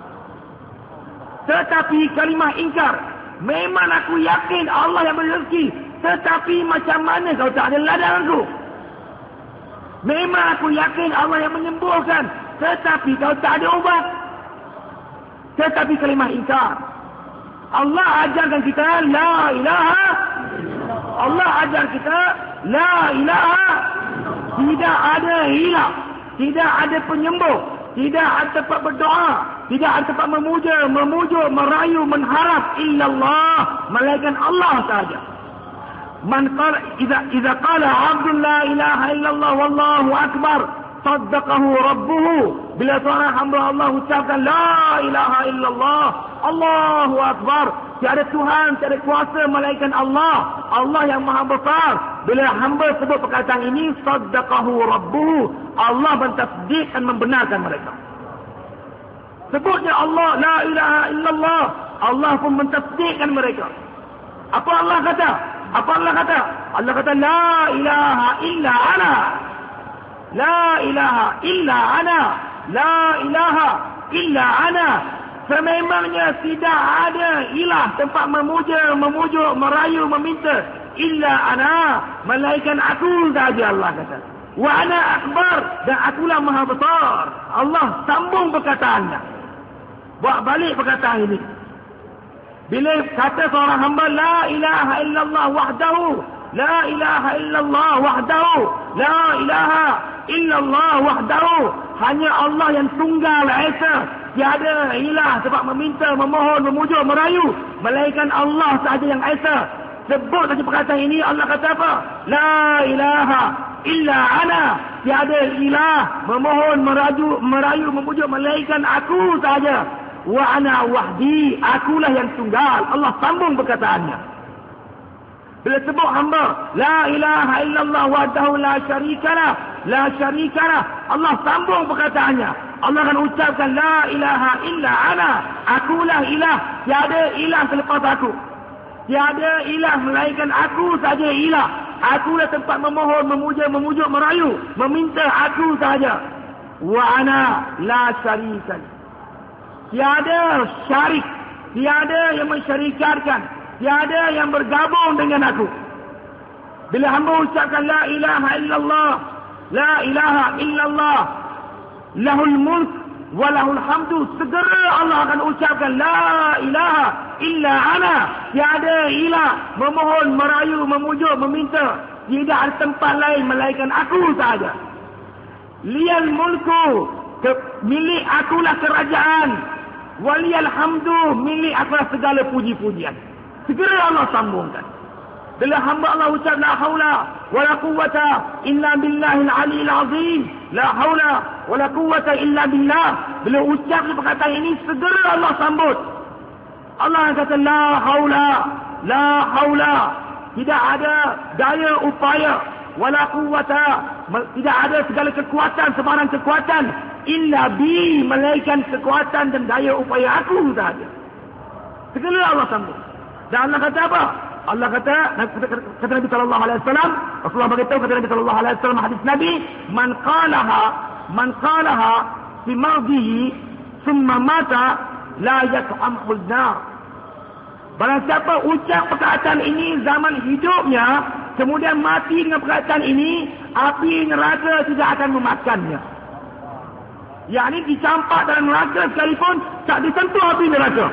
Tetapi kalimah ingkar. Memang aku yakin Allah yang beri rezeki. Tetapi macam mana kalau tak ada ladang aku? Memang aku yakin Allah yang menyembuhkan. Tetapi kalau tak ada ubat. Tetapi kalimah ingkar. Allah ajarkan kita la ilaha. Allah ajar kita la ilaha. Tidak ada hilang. Tidak ada penyembuh. Tidak ada tempat berdoa. Tidak ada tempat memuja, memujuk, merayu, mengharap illallah, melainkan Allah saja. Man qala idza idza qala 'abdun la ilaha illallah wallahu akbar saddaqahu rabbuhu. Bila seorang hamba Allah ucapkan la ilaha illallah, Allahu akbar, tiada Tuhan, tiada kuasa melainkan Allah, Allah yang maha besar. Bila hamba sebut perkataan ini, saddaqahu rabbuhu, Allah mentasdik dan membenarkan mereka. Sebutnya Allah la ilaha illallah, Allah pun mentasdikkan mereka. Apa Allah kata? Apa Allah kata? Allah kata la ilaha illa ana. La ilaha illa ana. La ilaha illa ana. Sememangnya tidak ada ilah tempat memuja, memujuk, merayu, meminta illa ana, melainkan aku saja. Allah kata wa ana akbar, dan akulah maha besar. Allah sambung perkataannya, buat balik perkataan ini. Bila kata seorang hamba la ilaha illallah wahdahu, la ilaha illallah wahdahu, la ilaha illallah wahdahu, hanya Allah yang tunggal esa, tiada ilah sebab meminta, memohon, memujuk, merayu, melainkan Allah sahaja yang esa. Sebut saja perkataan ini, Allah kata apa? La ilaha illa ana. Tiada ilah memohon, merayu, merayu, memujuk, melainkan aku sahaja. Wa ana wahdi. Akulah yang tunggal. Allah sambung perkataannya. Bila sebut hamba, la ilaha illallah wahdahu la syarikalah, la syarikalah, Allah sambung perkataannya. Allah akan ucapkan la ilaha illa ana. Akulah ilah. Tiada ilah selepas aku. Tiada ilah melainkan aku saja ilah. Akulah tempat memohon, memuja, memujuk, merayu, meminta aku saja. Wa ana la syarikan. Tiada syarik, tiada yang mensyarikatkan, tiada yang bergabung dengan aku. Bila hamba ucapkan la ilaha illallah, la ilaha illallah, lahul mulk wa lahul hamdu, segera Allah akan ucapkan la ilaha illa ana. Tiada ilah memohon, merayu, memujuk, meminta, tidak ada tempat lain melainkan aku sahaja. Liyal mulku, ke, milik akulah kerajaan. Waliyal hamdu, milik akulah segala puji-pujian. Segera Allah sambungkan. Bila hamba Allah ucap la haula wala quwwata illa billahil aliyil azim, la haula wala quwwata illa billah, bila ucap perkataan ini segera Allah sambut. Allah kata la haula, la haula, tidak ada daya upaya, wala quwwata, tidak ada segala kekuatan, sebarang kekuatan, illa bi, melainkan kekuatan dan daya upaya aku sahaja. Segera Allah sambut. Dan Allah kata apa? Allah kata, kata Nabi sallallahu alaihi wasallam, Rasulullah beritahu kata Nabi sallallahu alaihi wasallam hadis Nabi, man qalaha, man qalaha fi mardihi thumma mata la yat'amul nar. Barang siapa ucap perkataan ini zaman hidupnya, kemudian mati dengan perkataan ini, api neraka tidak akan memakannya. Yakni dicampak dalam neraka sekalipun tak disentuh api neraka.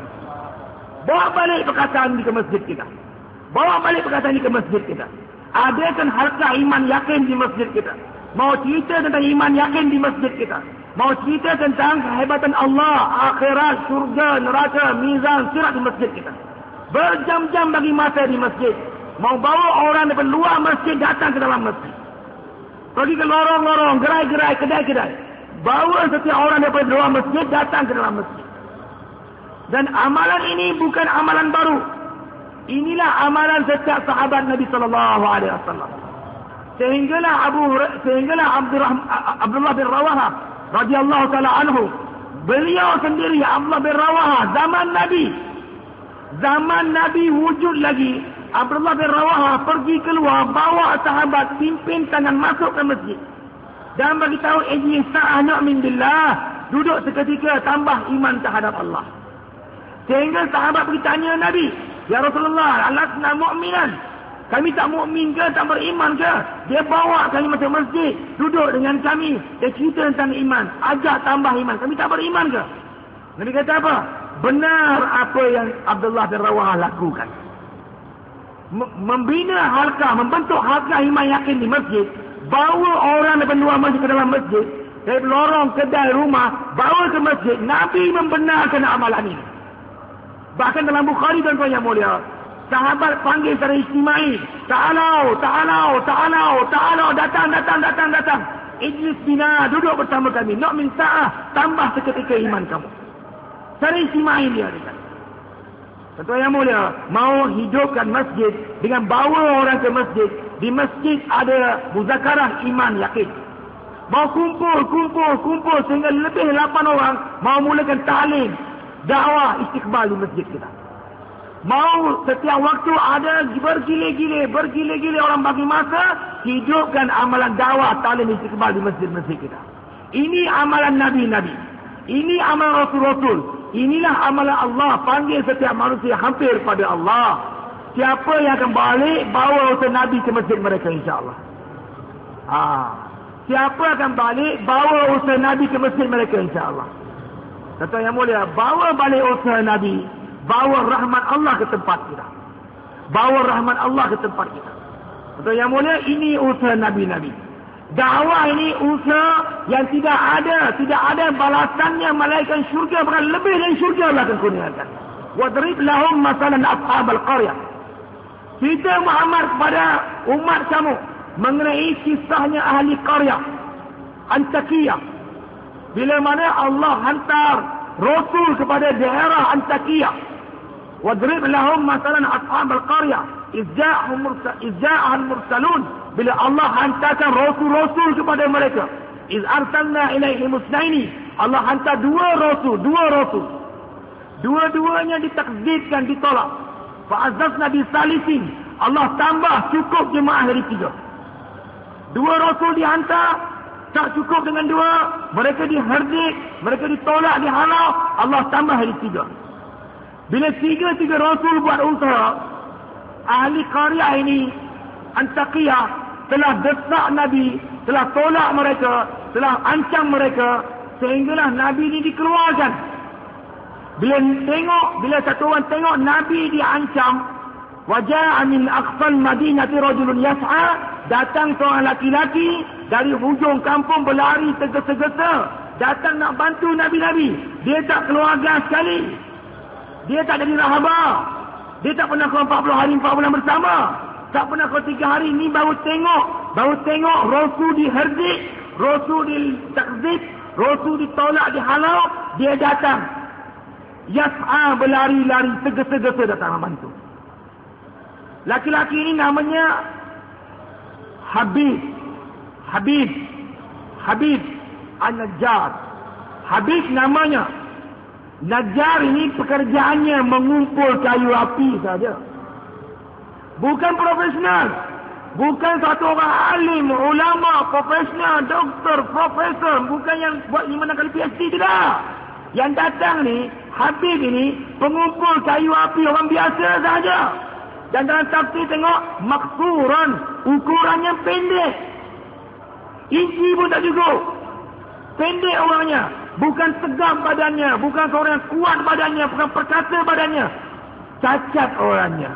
Bawa balik perkataan ini ke masjid kita. Bawa balik perkataan ini ke masjid kita. Adakan halqa iman yakin di masjid kita. Mau cerita tentang iman yakin di masjid kita. Mau cerita tentang kehebatan Allah, akhirat, surga, neraka, mizan, sirat di masjid kita. Berjam-jam bagi masa di masjid. Mau bawa orang daripada luar masjid datang ke dalam masjid. Pergi ke lorong-lorong, gerai-gerai, kedai-kedai. Bawa setiap orang daripada luar masjid datang ke dalam masjid. Dan amalan ini bukan amalan baru. Inilah amalan setiap sahabat Nabi sallallahu alaihi wasallam. Sehinggalah Abu sehinggalah Abdullah bin Rawahah radhiyallahu taala anhu, beliau sendiri Abdullah bin Rawahah zaman Nabi, zaman Nabi wujud lagi, Abdullah bin Rawahah pergi keluar bawa sahabat, pimpin tangan masuk ke masjid dan bagi tahu ini sa'ah nu'min billah, duduk seketika tambah iman terhadap Allah. Sehingga sahabat pergi tanya Nabi, ya Rasulullah, alasna mu'minan, kami tak mukmin ke, tak beriman ke? Dia bawa kami masuk masjid, duduk dengan kami, dia cerita tentang iman, ajak tambah iman, kami tak beriman ke? Nabi kata apa? Benar apa yang Abdullah bin Rawahah lakukan. Membina halqa, membentuk halqa iman yakin di masjid, bawa orang daripada luar masjid ke dalam masjid, dari lorong, kedai, rumah, bawa ke masjid. Nabi membenarkan amalan ini. Bahkan dalam Bukhari tuan-tuan yang mulia, sahabat panggil secara istimai, ta'alau, ta'alau, ta'alau, ta'alau, datang, datang, datang, datang. Ijlis bina, duduk bersama kami. Nu'min sa'ah, tambah seketika iman kamu. Secara istimai dia. Tuan-tuan yang mulia, mau hidupkan masjid dengan bawa orang ke masjid. Di masjid ada muzakarah iman yakin. Mau kumpul, kumpul, kumpul sehingga lebih lapan orang mau mulakan ta'lim, dakwah istiqbal di masjid kita. Mau setiap waktu ada bergile-gile, bergile-gile orang bagi masa, hidupkan amalan dakwah ta'lim istiqbal di masjid-masjid kita. Ini amalan Nabi-Nabi. Ini amalan Rasul-Rasul. Inilah amalan Allah, panggil setiap manusia hampir pada Allah. Siapa yang akan balik, bawa usaha Nabi ke masjid mereka insyaAllah. Ha. Siapa akan balik, bawa usaha Nabi ke masjid mereka insyaAllah. Kata yang mulia, bawa balik usaha Nabi, bawa rahmat Allah ke tempat kita. Bawa rahmat Allah ke tempat kita. Kata yang mulia, ini usaha Nabi-Nabi. Dakwah ini usaha yang tidak ada, tidak ada balasannya melainkan syurga, bahkan lebih dari syurga Allah akan kurniakan. Wadrib lahum masalan ashabal qaryah. Cerita Muhammad kepada umat kamu mengenai kisahnya ahli qaryah Antakiyah. Bila mana Allah hantar Rasul kepada daerah Antakiyah. Wadrib lahum masalan ashabal qaryah. Izja'ahal mursalun. Bila Allah hantarkan Rasul-Rasul kepada mereka. Iz arsalna ilaihim musnaini. Allah hantar dua Rasul. Dua Rasul. Dua-duanya ditakzibkan, ditolak. Fa'azzazna bisalisin. Allah tambah cukup jemaah dari tiga. Dua Rasul dihantar. Tak cukup dengan dua. Mereka diherdik. Mereka ditolak, dihalau. Allah tambah dari tiga. Bila tiga-tiga Rasul buat usaha, ahli qaryah ini Antakiyah telah desak Nabi, telah tolak mereka, telah ancam mereka, sehinggalah Nabi ini dikeluarkan. Bila tengok, bila satu orang tengok Nabi diancam, waja'a min aqsal madinati rajulun yas'a, datang seorang laki-laki dari hujung kampung berlari tergesa-gesa, datang nak bantu Nabi-Nabi. Dia tak keluarga sekali. Dia tak jadi rahabah. Dia tak pernah keluar empat puluh hari, empat bulan bersama. Tak pernah keluar tiga hari. Ni baru tengok. Baru tengok Rasul diherdik. Rasul ditakzib. Rasul ditolak, dihalau. Dia datang. Yas'a berlari-lari. Segera-segera datang membantu. Laki-laki ini namanya Habib. Habib. Habib An-Najjar. Habib namanya. Najjar ini pekerjaannya mengumpul kayu api saja. Bukan profesional. Bukan satu orang alim, ulama, profesional, doktor, profesor. Bukan yang buat lima enam kali P H D, tidak. Yang datang ni, Habib ini, pengumpul kayu api orang biasa saja. Dan dalam tafsir tengok, maksuran, ukurannya pendek. Inci pun tak cukup. Pendek orangnya. Bukan tegap badannya. Bukan seorang yang kuat badannya. Bukan perkasa badannya. Cacat orangnya.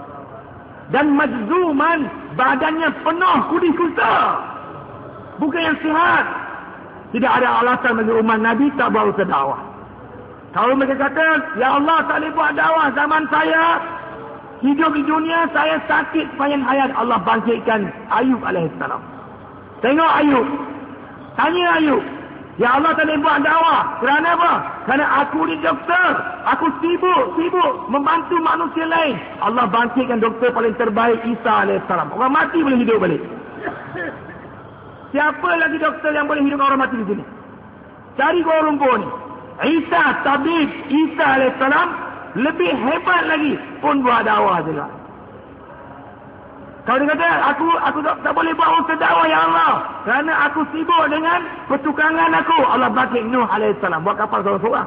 Dan majzuman. Badannya penuh kudi kusta. Bukan yang sihat. Tidak ada alasan bagi umat Nabi tak bawa usaha dakwah. Kalau mereka kata, ya Allah tak boleh buat dakwah zaman saya. Hidup di dunia saya sakit sepanjang hayat. Allah bangkitkan Ayub alaihissalam. Tengok Ayub. Tanya Ayub. Ya Allah tak boleh buat dakwah. Kerana apa? Kerana aku ni doktor. Aku sibuk, sibuk membantu manusia lain. Allah bangkitkan doktor paling terbaik, Isa alaihissalam. Orang mati boleh hidup balik. Siapa lagi doktor yang boleh hidup orang mati di sini? Cari Kuala Lumpur ni. Isa, tabib Isa alaihissalam lebih hebat lagi pun buat dakwah juga. Kalau dia kata, aku aku tak, tak boleh buat usaha dakwah ya Allah. Kerana aku sibuk dengan pertukangan aku. Allah bangkit Nuh alaihissalam. Buat kapal seorang-seorang.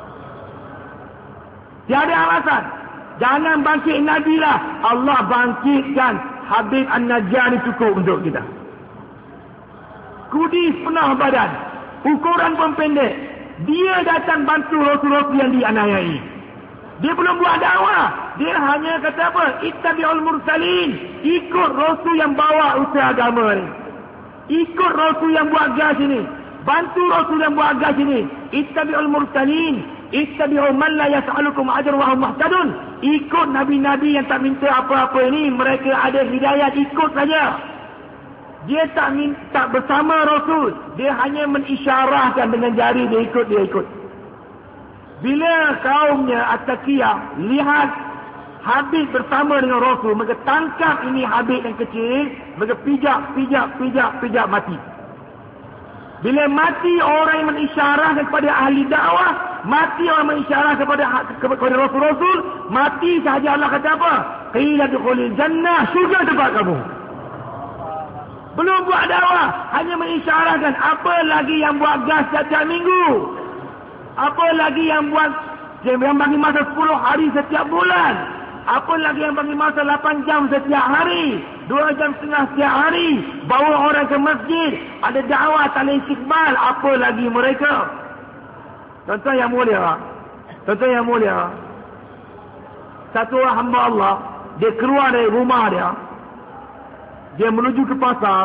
Tiada alasan. Jangan bangkit Nabi lah. Allah bangkitkan Habib An-Najjar ni cukup untuk kita. Kudis penuh badan. Ukuran pun pendek. Dia datang bantu Rasul-Rasul yang dianiayai. Dia belum buat dakwah. Dia hanya kata apa? Ittabi'ul mursalin. Ikut Rasul yang bawa usaha agama ni. Ikut Rasul yang buat gas ini. Bantu Rasul yang buat gas ini. Ittabi'ul mursalin. Ittabi'u man la yas'alukum ajran wa hum muhtadun. Ikut nabi-nabi yang tak minta apa-apa ini. Mereka ada hidayah, ikut saja. Dia tak minta bersama Rasul. Dia hanya mengisyarahkan dengan jari. Dia ikut, dia ikut. Bila kaumnya At-Taqiyah lihat Habib bersama dengan Rasul, mereka tangkap ini Habib yang kecil, mereka pijak, pijak, pijak, pijak, mati. Bila mati orang yang mengisyarahkan kepada ahli dakwah, mati orang mengisyarah kepada kepada Rasul-Rasul, mati sahaja. Allah kata apa? Qila dukhulil jannah, syurga tempat kamu. Belum buat dakwah, hanya mengisyarahkan. Apa lagi yang buat gas setiap minggu? Apa lagi yang buat yang bagi masa sepuluh hari setiap bulan? Apa lagi yang bagi masa lapan jam setiap hari? dua jam setengah setiap hari? Bawa orang ke masjid? Ada dakwah tali istiqbal? Apa lagi mereka? Contoh yang mulia. Contoh yang mulia. Satu orang hamba Allah, dia keluar dari rumah dia. Dia menuju ke pasar.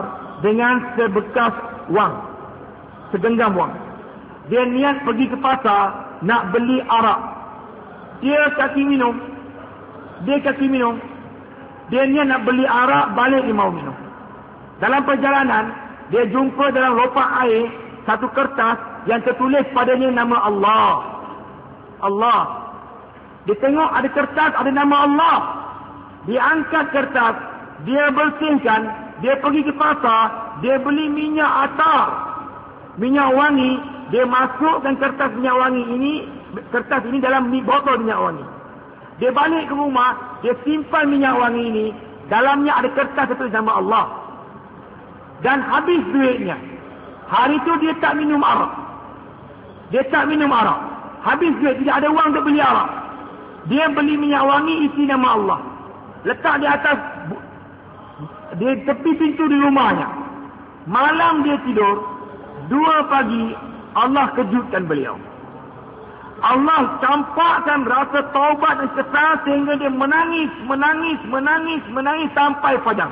dengan sebekas wang, segenggam wang. Dia niat pergi ke pasar nak beli arak. Dia kaki minum. Dia kaki minum. Dia niat nak beli arak, balik dia mau minum. Dalam perjalanan, dia jumpa dalam lopak air satu kertas yang tertulis padanya nama Allah. Allah. Dia tengok ada kertas, ada nama Allah. Dia angkat kertas, dia bersihkan, dia pergi ke pasar, dia beli minyak atar, minyak wangi, dia masukkan kertas minyak wangi ini, kertas ini dalam botol minyak wangi. Dia balik ke rumah, dia simpan minyak wangi ini, dalamnya ada kertas tertulis nama Allah. Dan habis duitnya. Hari itu dia tak minum arak. Dia tak minum arak. Habis duit, tidak ada wang untuk beli arak. Dia beli minyak wangi isi nama Allah. Letak di atas, di tepi pintu di rumahnya. Malam dia tidur, dua pagi Allah kejutkan beliau. Allah campakkan rasa taubat dan kesal sehingga dia menangis, menangis, menangis, menangis sampai fajar.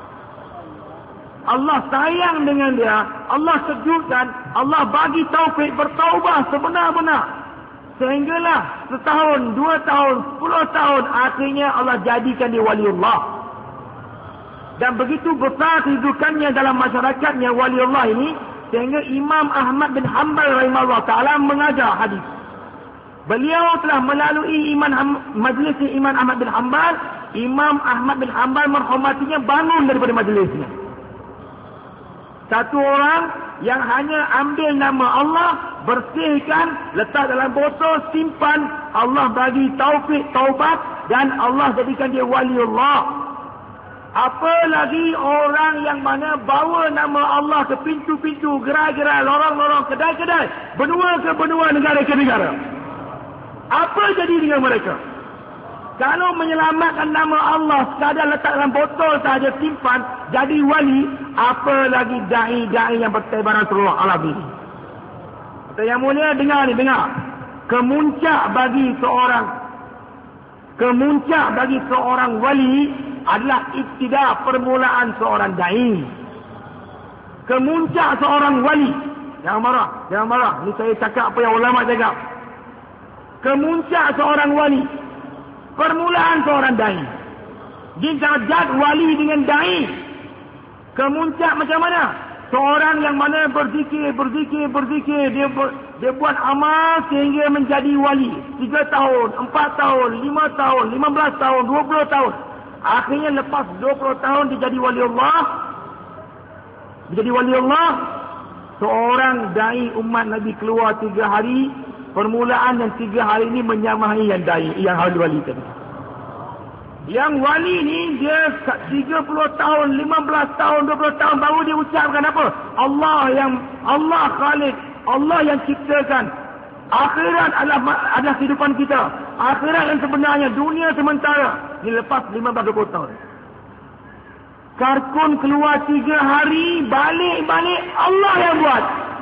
Allah sayang dengan dia, Allah kejutkan, Allah bagi taufik bertaubat sebenar-benar. Sehinggalah setahun, dua tahun, sepuluh tahun, akhirnya Allah jadikan dia waliullah. Dan begitu besar kedudukannya dalam masyarakatnya waliullah ini, sehingga Imam Ahmad bin Hanbal rahimahullah ta'ala mengajar hadis. Beliau telah melalui iman majlis Imam Ahmad bin Hanbal. Imam Ahmad bin Hanbal menghormatinya, bangun daripada majlisnya. Satu orang yang hanya ambil nama Allah, bersihkan, letak dalam botol, simpan, Allah bagi taufik taubat dan Allah jadikan dia waliullah. Apalagi orang yang mana bawa nama Allah ke pintu-pintu, gerai-gerai, lorong-lorong, kedai-kedai, benua ke benua, negara ke negara. Apa jadi dengan mereka? Kalau menyelamatkan nama Allah sekadar letak dalam botol sahaja simpan, jadi wali, apa lagi da'i-da'i yang bertebaran seluruh alam ini. Kata yang mulia, dengar ni, dengar. Kemuncak bagi seorang, kemuncak bagi seorang wali adalah ibtidah, permulaan seorang da'i. Kemuncak seorang wali. Jangan marah, jangan marah. Ni saya cakap apa yang ulama cakap. Kemuncak seorang wali, permulaan seorang da'i. Darjat wali dengan da'i. Kemuncak macam mana? Seorang yang mana berzikir, berzikir, berzikir. Dia, ber, dia buat amal sehingga menjadi wali. Tiga tahun, empat tahun, lima tahun, lima belas tahun, dua puluh tahun. Akhirnya lepas dua puluh tahun dia jadi wali Allah. Dia jadi wali Allah. Seorang da'i umat Nabi keluar tiga hari. Permulaan yang tiga hari ini menyamai yang da'i, yang wali tadi. Yang wali ni dia tiga puluh tahun, lima belas tahun, dua puluh tahun baru dia ucapkan apa? Allah yang Allah Khalik, Allah yang ciptakan. Akhirat adalah adalah kehidupan kita. Akhirat yang sebenarnya, dunia sementara. Ini lepas lima belas dua puluh tahun. Karkun keluar tiga hari, balik-balik Allah yang buat.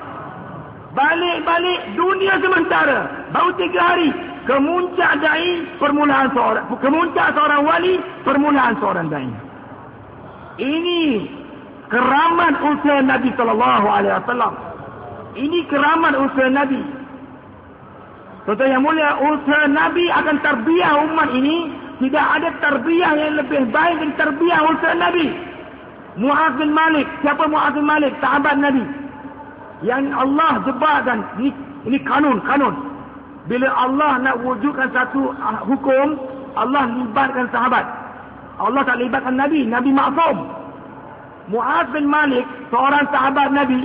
Balik-balik dunia sementara. Baru tiga hari. Kemuncak da'i, permulaan seorang. Kemuncak seorang wali, permulaan seorang da'i. Ini keramat usaha Nabi sallallahu alaihi wasallam. Ini keramat usaha Nabi. Tuan-tuan yang mulia, usaha Nabi akan tarbiyah umat ini. Tidak ada tarbiyah yang lebih baik dari tarbiyah usaha Nabi. Mu'adz bin Malik. Siapa Mu'adz bin Malik? Sahabat Nabi. Yang Allah jebatkan. Ini, ini kanun, kanun. Bila Allah nak wujudkan satu hukum, Allah libatkan sahabat. Allah tak libatkan Nabi. Nabi maksum. Mu'adz bin Malik, seorang sahabat Nabi,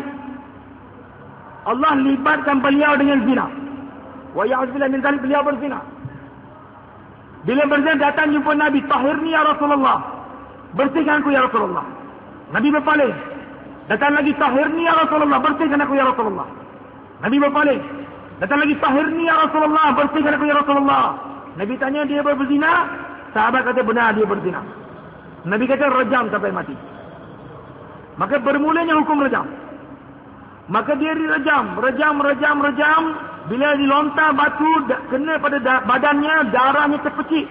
Allah libatkan beliau dengan zina. Wa ya'udzubillah min dzalik, beliau berzina. Bila berzina datang jumpa Nabi, tahirni ya Rasulullah. Bersihkan aku ya Rasulullah. Nabi berpaling. Datang lagi, tahirni ya Rasulullah. Bersihkan aku ya Rasulullah. Nabi berpaling. Datang lagi, tahirni ya Rasulullah. Bersihkan aku ya Rasulullah. Nabi tanya, dia berzina? Sahabat kata, benar dia berzina. Nabi kata, rejam sampai mati. Maka bermulanya hukum rejam. Maka dia direjam. Rejam, rejam, rejam. Bila dilontar batu, kena pada badannya, darahnya terpecik.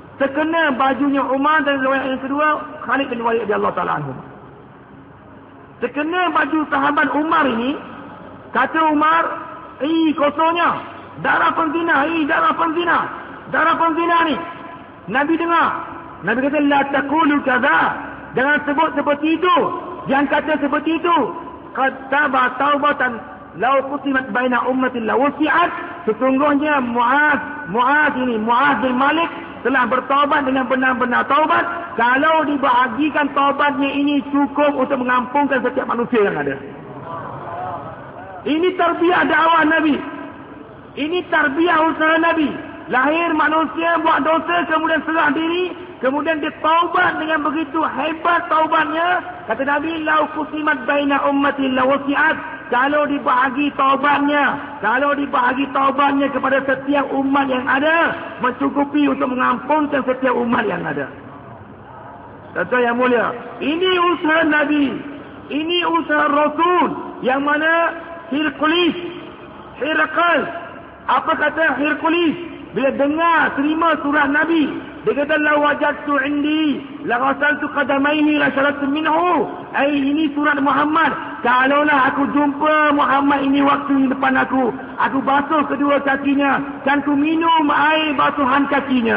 Terkena bajunya Umar, dan yang kedua, Khalid bin Walid radhiyallahu ta'ala anhu. terkena baju sahabat Umar ini, kata Umar, "Eh, kosongnya. Darah penzina, eh, darah penzina. Darah penzina ni." Nabi dengar. Nabi kata, "La taqulu kadza." Jangan sebut seperti itu. Jangan kata seperti itu. Qad taba taubatan law qutimat baina ummatin la wasi'at. Sesungguhnya Muaz, Muaz ini, Muaz bin Malik telah bertaubat dengan benar-benar taubat. Kalau dibahagikan taubatnya ini cukup untuk mengampunkan setiap manusia yang ada. Ini tarbiyah dakwah Nabi. Ini tarbiyah usaha Nabi. Lahir manusia buat dosa, kemudian serah diri, kemudian dia taubat dengan begitu hebat taubatnya. Kata Nabi, "Lau qusimat baina ummati la wasi'at." Kalau dibahagi taubatnya, kalau dibahagi taubatnya kepada setiap umat yang ada, mencukupi untuk mengampunkan setiap umat yang ada. Kata yang mulia, ini usaha Nabi, ini usaha Rasul, yang mana Hercules, Herakl, apa kata Hercules bila dengar terima surat Nabi, dia kata, "La wajadtu indi la ghasaltu qadamaihi la sharabtu minhu." Ai, ini surat Muhammad. Kalaulah aku jumpa Muhammad ini waktu depan aku, aku basuh kedua kakinya dan ku minum air basuhan kakinya.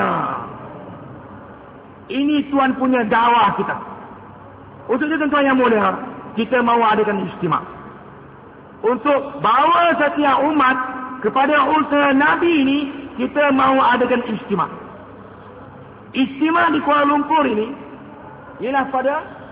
Ini Tuhan punya dakwah kita. Untuk itu tuan yang mulia, kita mahu adakan istimewa untuk bawa setiap umat kepada usaha Nabi ini. Kita mahu adakan istimewa. Istimewa di Kuala Lumpur ini ialah pada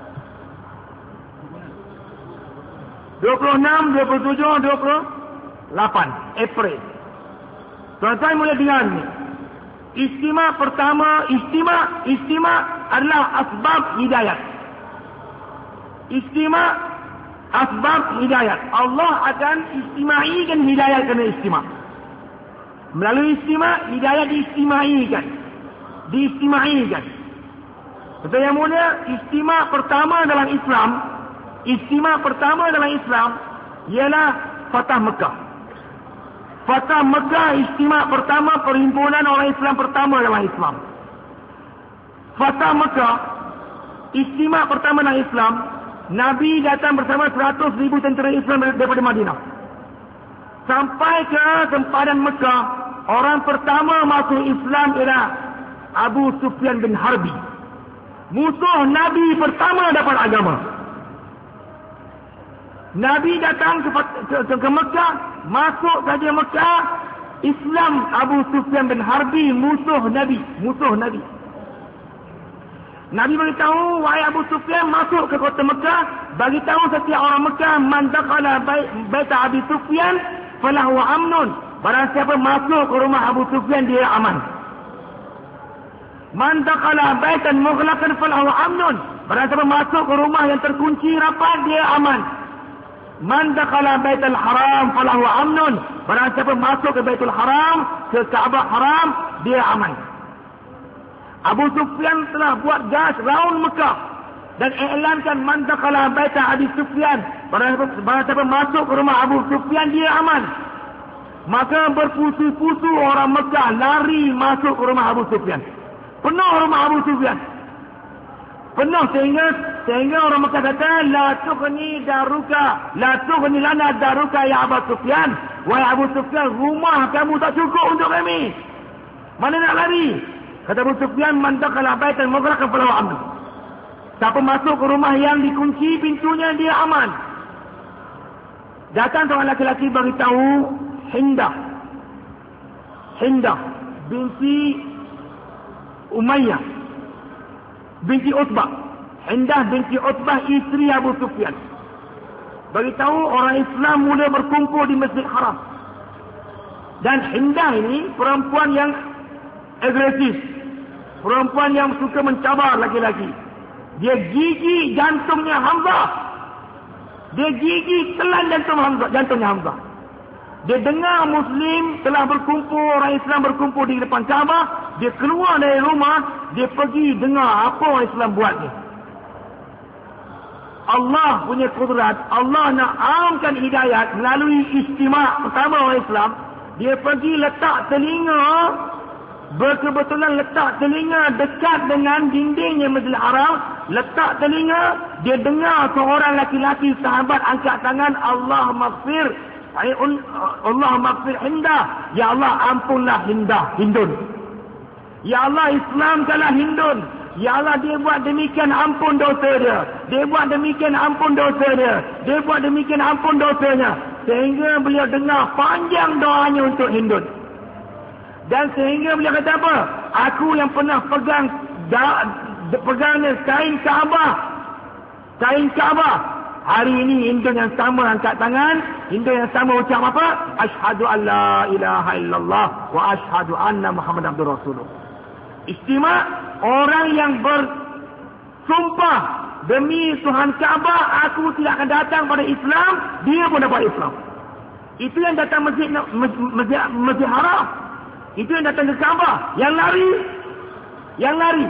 dua puluh enam, dua puluh tujuh, dua puluh lapan April. Tuan-tuan boleh dengar ni. Istimewa pertama, istimewa, istimewa adalah asbab hidayat. Istimewa asbab hidayat. Allah akan istimaikan hidayat kerana istimewa. Melalui istimewa, hidayah diistimaikan. Diistimaikan. Betul yang mulia, istimewa pertama dalam Islam, istimewa pertama dalam Islam ialah Fatah Mekah. Fatah Mekah istimewa pertama, perhimpunan orang Islam pertama dalam Islam. Fatah Mekah istimewa pertama dalam Islam, Nabi datang bersama seratus ribu tentera Islam daripada Madinah. Sampai ke sempadan Mekah, orang pertama masuk Islam ialah Abu Sufyan bin Harbi. Musuh Nabi pertama dapat agama. Nabi datang ke, ke, ke Mekah, masuk saja Mekah, Islam Abu Sufyan bin Harbi, musuh Nabi, musuh Nabi. Nabi beritahu, "Wahai Abu Sufyan, masuk ke kota Mekah, bagi tahu setiap orang Mekah, man dakhala bait Abi Sufyan falahu amnun." Barang siapa masuk ke rumah Abu Sufyan, dia aman. "Man dakhala baitan mughlaqan falahu amnun." Barang siapa masuk ke rumah yang terkunci rapat, dia aman. "Man dakhala baital haram falahu amnun." Barang siapa masuk ke Baitul Haram, ke Kaabah Haram, dia aman. Abu Sufyan telah buat gas raun Mekah dan iklankan, "Man dakhala baita Abi Sufyan." Barang siapa masuk ke rumah Abu Sufyan, dia aman. Maka berpusu-pusu orang Mekah lari masuk ke rumah Abu Sufyan. Penuh rumah Abu Sufyan. Penuh sehingga sehingga orang Mekah kata, "La tughni daruka, la tughni lana daruka ya Abu Sufyan." Wahai Abu Sufyan, rumah kamu tak cukup untuk kami. Mana nak lari? Kata Abu Sufyan, "Man dakhala baitan mughlaqan falahu amn." Siapa masuk ke rumah yang dikunci pintunya, dia aman. Datang seorang laki-laki beritahu Hindah. Hindah binti Umayyah binti Utbah. Hindah binti Utbah, isteri Abu Sufyan. Beritahu orang Islam mula berkumpul di Masjid Haram. Dan Hindah ini perempuan yang agresif. Perempuan yang suka mencabar laki-laki. Dia gigi jantungnya Hamzah. Dia gigi telan jantung Hamzah, jantungnya Hamzah. Dia dengar Muslim telah berkumpul, orang Islam berkumpul di depan Kaabah. Dia keluar dari rumah, dia pergi dengar apa orang Islam buat ni. Allah punya kudrat, Allah nak amkan hidayat melalui istimewa pertama orang Islam. Dia pergi letak telinga berkebetulan letak telinga dekat dengan dindingnya Masjidil Haram, letak telinga, dia dengar seorang laki-laki sahabat angkat tangan, Allah maghfir, Allah maghfir Hindah, ya Allah ampunlah Hindah, Hindun, ya Allah Islamkanlah Hindun, ya Allah dia buat demikian ampun dosa dia, dia buat demikian ampun dosa dia, dia buat demikian ampun dosanya, sehingga beliau dengar panjang doanya untuk Hindun. Dan sehingga beliau kata apa? Aku yang pernah pegang da, pegang kain Kaabah, kain Kaabah, hari ini Hindun yang sama angkat tangan, Hindun yang sama ucap apa? Asyhadu an la ilaha illallah wa asyhadu anna Muhammadan abdur rasulullah. Istimewa orang yang bersumpah demi Tuhan Kaabah, aku tidak akan datang pada Islam, dia pun dapat Islam. Itu yang datang masjid masjid, masjid Haram. Itu yang datang ke Kaabah. Yang lari, yang lari.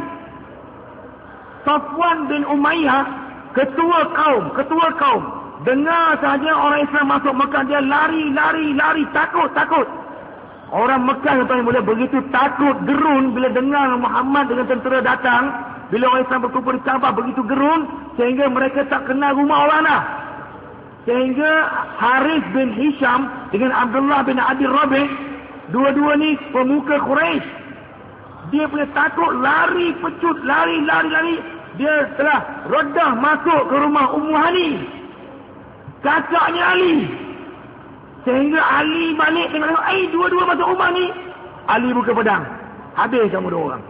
Safwan bin Umayyah, ketua kaum, ketua kaum. Dengar saja orang Islam masuk Mekah, dia lari, lari, lari, takut, takut. Orang Mekah yang mula begitu takut, gerun bila dengar Muhammad dengan tentera datang. Bila orang Islam berkumpul di Kaabah, begitu gerun, sehingga mereka tak kenal rumah orang dah. Sehingga Harith bin Hisham dengan Abdullah bin Abi Rabi', dua-dua ni pemuka Quraisy, dia punya takut, lari pecut, lari, lari, lari. Dia telah redah masuk ke rumah Ummu Hani, kakaknya Ali. Sehingga Ali balik dengan tengok, eh dua-dua masuk rumah ni. Ali buka pedang, habis kamu dua orang.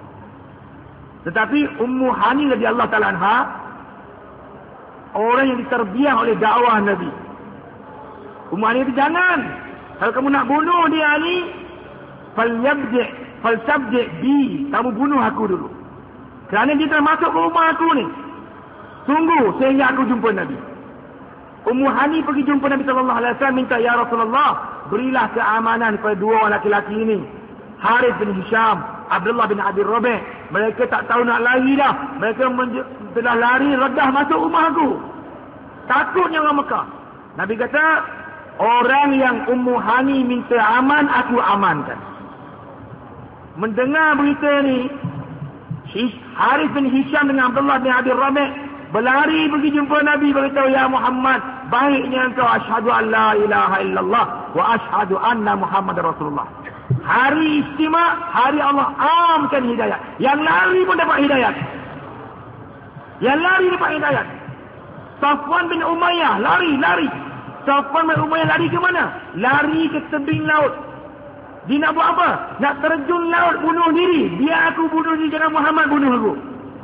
Tetapi Ummu Hani radhiyallahu ta'ala anha, orang yang diterbiah oleh dakwah Nabi. Ummu Hani itu jangan, kalau kamu nak bunuh dia Ali, falyabdi' faltabdi' bi, kamu bunuh aku dulu. Kerana dia telah masuk ke rumah aku ni. Tunggu sehingga aku jumpa Nabi. Ummu Hani pergi jumpa Nabi sallallahu alaihi wasallam, minta, ya Rasulullah, berilah keamanan kepada dua orang laki-laki ini, Harith bin Hisham, Abdullah bin Abi Rabi'. Mereka tak tahu nak lari dah. Mereka telah lari, redah masuk rumah aku. Takutnya orang Mekah. Nabi kata, orang yang Ummu Hani minta aman, aku amankan. Mendengar berita ni, Harith bin Hisham dengan Abdullah bin Abi Rabi' berlari pergi jumpa Nabi, beritahu, ya Muhammad, baiknya engkau asyhadu an la ilaha illallah wa asyhadu anna Muhammadar Rasulullah. Hari istimewa, hari Allah amkan hidayat. Yang lari pun dapat hidayat. Yang lari dapat hidayat. Safwan bin Umayyah lari, lari. Safwan bin Umayyah lari ke mana? Lari ke tebing laut. Dia nak buat apa? Nak terjun laut, bunuh diri. Biar aku bunuh diri, jangan Muhammad bunuh aku.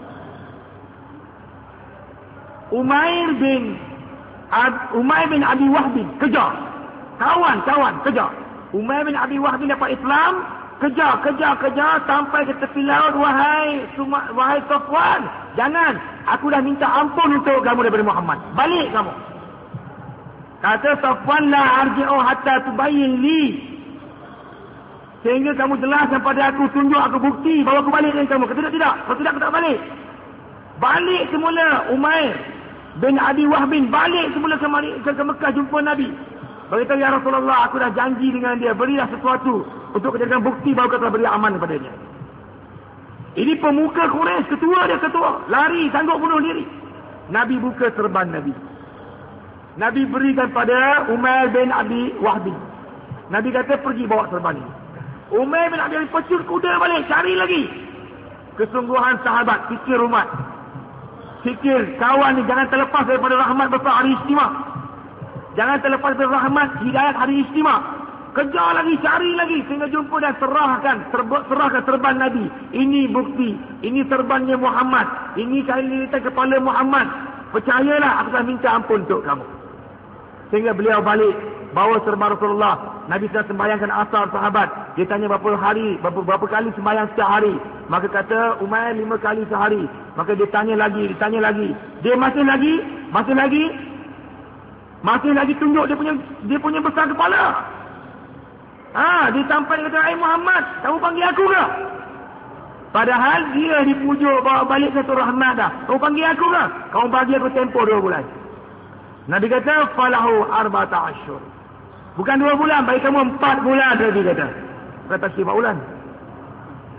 Umair bin Ab, Umair bin Abi Wahbi kejar. Kawan, kawan, kejar. Umair bin Abi Wahbi dapat Islam, kejar, kejar, kejar sampai ke tepi laut. Wahai wahai Safwan, jangan. Aku dah minta ampun untuk kamu daripada Muhammad. Balik kamu. Kata Safwan, la arji'u hatta tubayyin li. Sehingga kamu jelaskan pada aku, tunjuk aku bukti bahawa aku balik dengan kamu. Kata tidak, tidak. Kalau tidak, aku tak balik. Balik semula Umair bin Abi Wahbin, balik semula ke, ke, ke Mekah jumpa Nabi. Beritahu, ya Rasulullah, aku dah janji dengan dia, berilah sesuatu untuk kejadian bukti bahawa kau telah beri aman kepadanya. Ini pemuka Quraisy, ketua dia, ketua. Lari, sanggup bunuh diri. Nabi buka serban Nabi. Nabi berikan pada Umair bin Abi Wahbin. Nabi kata, pergi bawa serban ini. Umair bin Abi Wahbin pecut kuda balik, cari lagi. Kesungguhan sahabat, fikir umat. Fikir kawan ni jangan terlepas daripada rahmat besar hari istimewa. Jangan terlepas daripada rahmat hidayat hari istimewa. Kejar lagi, cari lagi sehingga jumpa dan serahkan, serba, serahkan serban Nabi. Ini bukti, ini serbannya Muhammad, ini kain lilitan kepala Muhammad. Percayalah, aku telah minta ampun untuk kamu. Sehingga beliau balik bawa serban Rasulullah. Nabi sedang sembahyangkan asar sahabat. Dia tanya berapa hari, berapa, berapa kali sembahyang setiap hari. Maka kata Umair lima kali sehari. Maka dia tanya lagi, dia tanya lagi. Dia masih lagi, masih lagi, masih lagi tunjuk dia punya dia punya besar kepala. Ah, dia sampai kata, "Ai Muhammad, kamu panggil aku ke?" Padahal dia dipujuk bawa balik satu rahmat dah. "Kamu panggil aku ke?" "Kamu bagi aku tempoh dua bulan." Nabi kata, "Falahu arba'ata asyhur." Bukan dua bulan, bagi kamu empat bulan, Nabi kata. Kata empat bulan.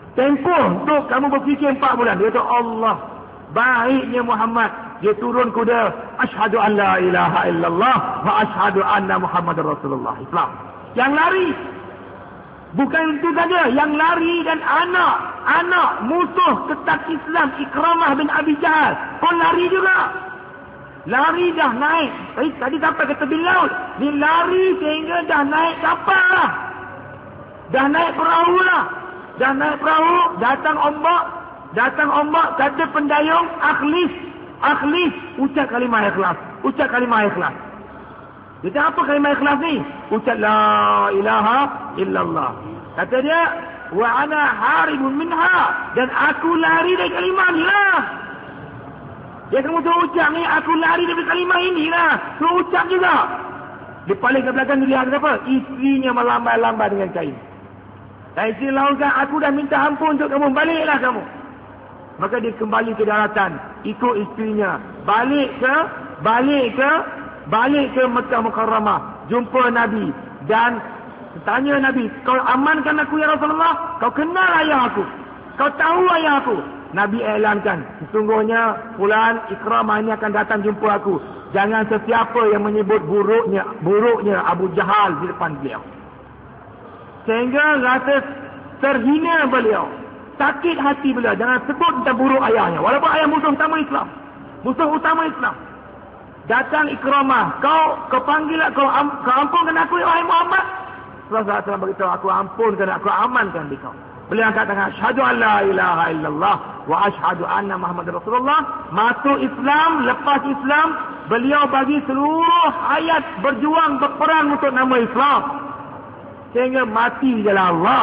tempoh untuk kamu berfikir empat bulan. Dia kata Allah, baiknya Muhammad, dia turun kuda, asyhadu an la ilaha illallah wa asyhadu anna Muhammadar Rasulullah. Islam. Yang lari. Bukan itu saja, yang lari dan anak, anak musuh ketat Islam Ikramah bin Abi Jahal pun lari juga. Lari dah naik. Eh, tadi sampai ke tepi laut. Dia lari sehingga dah naik kapal lah. Dah naik perahu lah. Dah naik perahu, datang ombak. Datang ombak, kata pendayung, akhlis. Akhlis, ucap kalimah ikhlas. Ucap kalimah ikhlas. Dia apa kalimah ikhlas ni? Ucap la ilaha illallah. Kata dia, wa ana haribun minha. Dan aku lari dari kalimah ni lah. Dia kamu suruh ucap ni, aku lari dari kalimah ini lah. Suruh ucap juga. Dia paling ke belakang dia lihat apa? Isterinya melambai-lambai dengan kain. Dan isteri lautkan, aku dah minta ampun untuk kamu, baliklah kamu. Maka dia kembali ke daratan, ikut isterinya. Balik ke, balik ke, balik ke Mekah Mukarramah. Jumpa Nabi. Dan tanya Nabi, kau amankan aku ya Rasulullah? Kau kenal ayah aku? Kau tahu ayah aku? Nabi elankan, sesungguhnya fulan Ikramah ini akan datang jumpa aku. Jangan sesiapa yang menyebut buruknya buruknya Abu Jahal di depan beliau. Sehingga rasa terhina beliau. Sakit hati beliau. Jangan sebut tentang buruk ayahnya. Walaupun ayah musuh utama Islam. Musuh utama Islam. Datang Ikramah. Kau kau panggil kau, am, kau ampunkan aku, wahai Muhammad. Rasulullah sallallahu alaihi wasallam beritahu, aku ampunkan, aku amankan di kau. Beliau angkat tangan, asyhadu an la ilaha illallah wa asyhadu anna Muhammadar Rasulullah. Masuk Islam, lepas Islam, beliau bagi seluruh hayat berjuang, berperang untuk nama Islam. Sehingga mati di jalan Allah.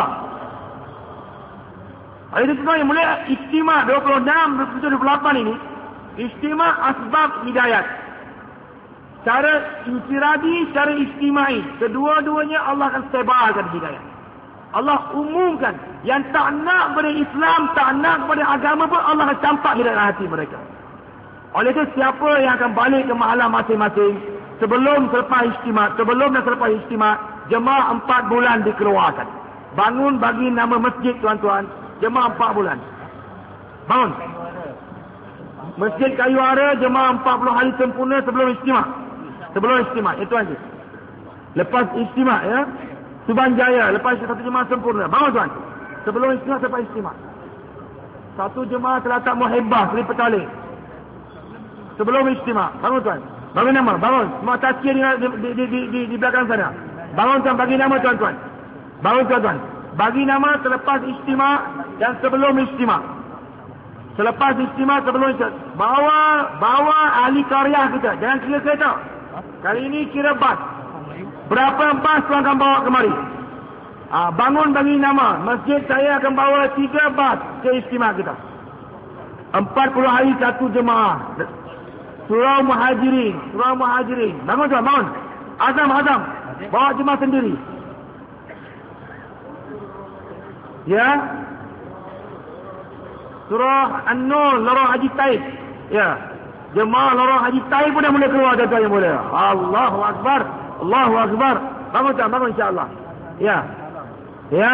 Hari itu yang mulai istimewa dua puluh enam, dua puluh tujuh, dua puluh lapan ini. Istimewa asbab hidayat. Secara infiradi, secara istimai. Kedua-duanya Allah akan sebarkan hidayat. Allah umumkan. Yang tak nak kepada Islam, tak nak kepada agama pun Allah akan campak di dalam hati mereka. Oleh itu siapa yang akan balik ke mahalah masing-masing, sebelum selepas istimewa, sebelum dan selepas istimewa, jemaah empat bulan dikeluarkan. Bangun bagi nama masjid tuan-tuan. Jemaah empat bulan. Bangun. Masjid Kayu Ara, jemaah empat puluh hari sempurna sebelum istimewa. Sebelum istimewa, itu aja. Lepas istimewa ya. Subanjaya, lepas satu jemaah sempurna. Bangun tuan. Sebelum istimewa, selepas istimewa. Satu jemaah Telatak Muhibbah, Seri Petalik. Sebelum istimewa. Bangun tuan. Bagi nama, bangun. Semua tazkir di, di, di, di, di, di belakang sana. Bangun tuan, bagi nama tuan-tuan. Bangun tuan-tuan. Bagi nama selepas istimewa dan sebelum istimewa. Selepas istimewa, sebelum istimewa. Bawa, bawa ahli karya kita. Jangan kira kereta. Kali ini kira bas. Berapa bas tuan akan bawa kemari? Ha, bangun bagi nama. Masjid saya akan bawa tiga bas ke istimewa kita. Empat puluh hari satu jemaah. Surau Muhajirin. Surau Muhajirin. Bangun tuan, bangun. Azam, azam. Bawa jemaah sendiri. Ya. Surah An-Nur, Lorong Haji Taib. Ya. Jemaah Lorong Haji Taib pun dah mula keluar tuan-tuan yang mulia. Allahu Akbar. Allahu Akbar. Bangun tuan, bangun insya-Allah. Ya. Ya.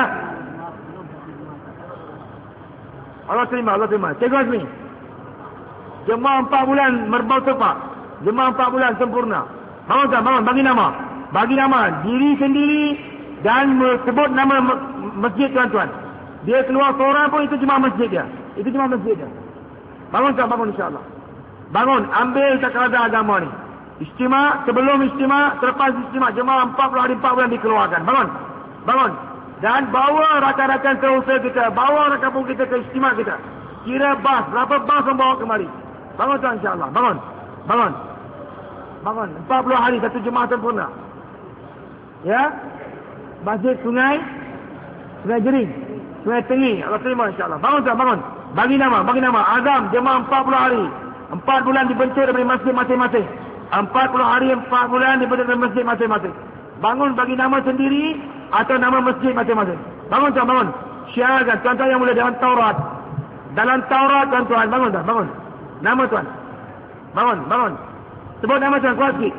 Allah terima, Allah terima. Cikgu Azmi. Jemaah empat bulan merbau tepak. Jemaah empat bulan sempurna. Bangun tuan, bangun. Bagi nama. Bagi nama. Diri sendiri dan sebut nama masjid tuan-tuan. Dia keluar seorang pun itu jemaah masjid dia. Itu jemaah masjid dia. Bangun tuan, bangun insya-Allah. Bangun. Ambil takaran agama ni. Istimewa, sebelum istimewa, selepas istimewa, jemaah empat puluh hari empat bulan dikeluarkan. Bangun. Bangun. Dan bawa rakan-rakan seusaha kita, bawa rakan kampung kita ke istimewa kita. Kira bas, berapa bas yang bawa kemari. Bangun tuan insya-Allah. Bangun. Bangun. Bangun. empat puluh hari satu jemaah sempurna. Ya. Masjid Sungai Sungai Jering, Sungai Tengi. Allah terima insya-Allah. Bangun tuan, bangun. Bagi nama, bagi nama. Azam jemaah empat puluh hari. empat bulan dibentuk dari masjid masing-masing. empat puluh hari, empat bulan dibentuk dari masjid masing-masing. Bangun bagi nama sendiri atau nama masjid masing-masing. Bangun tuan, bangun. Syiarkan tuan-tuan yang mulia dalam Taurat. Dalam Taurat tuan-tuan, bangun tuan, bangun. Nama tuan. Bangun, bangun. Sebut nama tuan, kuat sikit.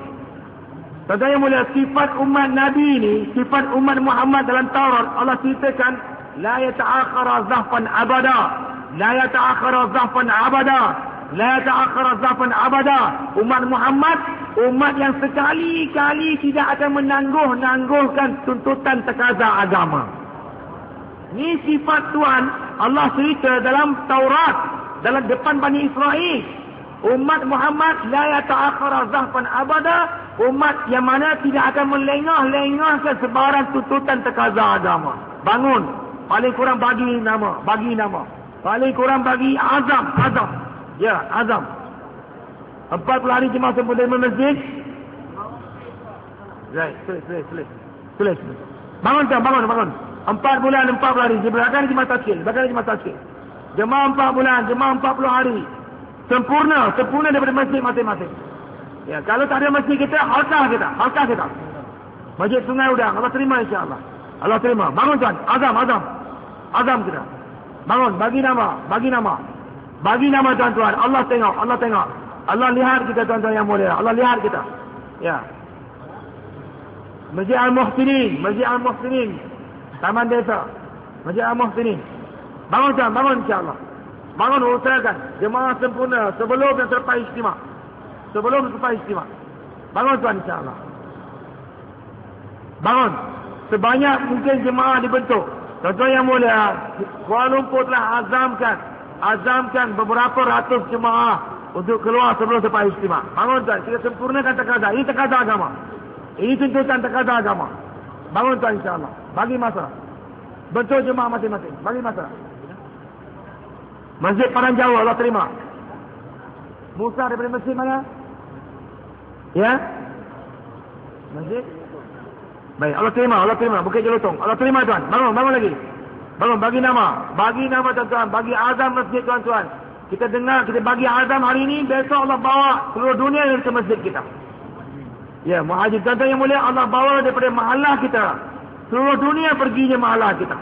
Tuan-tuan yang mulia, sifat umat Nabi ni, sifat umat Muhammad dalam Taurat, Allah ceritakan la yata'akhkhara zahfan abada, la yata'akhkhara zahfan abada, la yata'akhkhara zahfan abada. Umat Muhammad, umat yang sekali-kali tidak akan menangguh-nangguhkan tuntutan takaza agama. Ini sifat Tuhan. Allah cerita dalam Taurat, dalam depan Bani Israel, umat Muhammad la yata'akhkhara zahfan abada, umat yang mana tidak akan melengah-lengahkan sebarang tuntutan takaza agama. Bangun, paling kurang bagi nama, bagi nama. Paling kurang bagi azam, azam. Ya, azam. empat puluh hari jemaah sempurna di masjid. Right, tulis, tulis, tulis. Tulis. Bangun tuan, bangun, bangun. Empat bulan, empat puluh hari. Belakang jemaah taskil, belakang jemaah taskil. Jemaah empat bulan, jemaah empat puluh hari. Sempurna, sempurna daripada masjid masing-masing. Ya, kalau tak ada masjid kita, halkah kita, halkah kita. Masjid Sungai Udang, Allah terima insya-Allah. Allah terima. Bangun tuan, azam, azam. Azam kita. Bangun, bagi nama, bagi nama. Bagi nama tuan-tuan. Allah tengok, Allah tengok. Allah lihat kita tuan-tuan yang mulia. Allah lihat kita. Ya. Masjid Al-Muhsinin, Masjid Al-Muhsinin. Taman Desa. Masjid Al-Muhsinin. Bangun tuan, bangun insya-Allah. Bangun, usahakan jemaah sempurna sebelum dan selepas istimewa. Sebelum dan selepas istimewa. Bangun tuan insya-Allah. Bangun. Sebanyak mungkin jemaah dibentuk. Tuan-tuan yang mulia, Kuala Lumpur telah azamkan azamkan beberapa ratus jemaah untuk keluar sebelum selepas istimewa. Bangun tuan, kita sempurnakan takaza. Ini takaza agama. Ini tuntutan takaza agama. Bangun tuan insya-Allah. Bagi masa. Bentuk jemaah masing-masing. Bagi masa. Masjid Padang Jawa, Allah terima. Musa daripada masjid mana? Ya? Masjid? Baik, Allah terima, Allah terima. Bukit Jelutong. Allah terima tuan. Bangun, bangun lagi. Bangun, bagi nama. Bagi nama tuan-tuan. Bagi azam masjid tuan-tuan. Kita dengar, kita bagi azam hari ini. Besok Allah bawa seluruh dunia ke masjid kita. Ya, muhajir tuan-tuan yang mulia, Allah bawa daripada mahalah kita. Seluruh dunia perginya mahalah kita.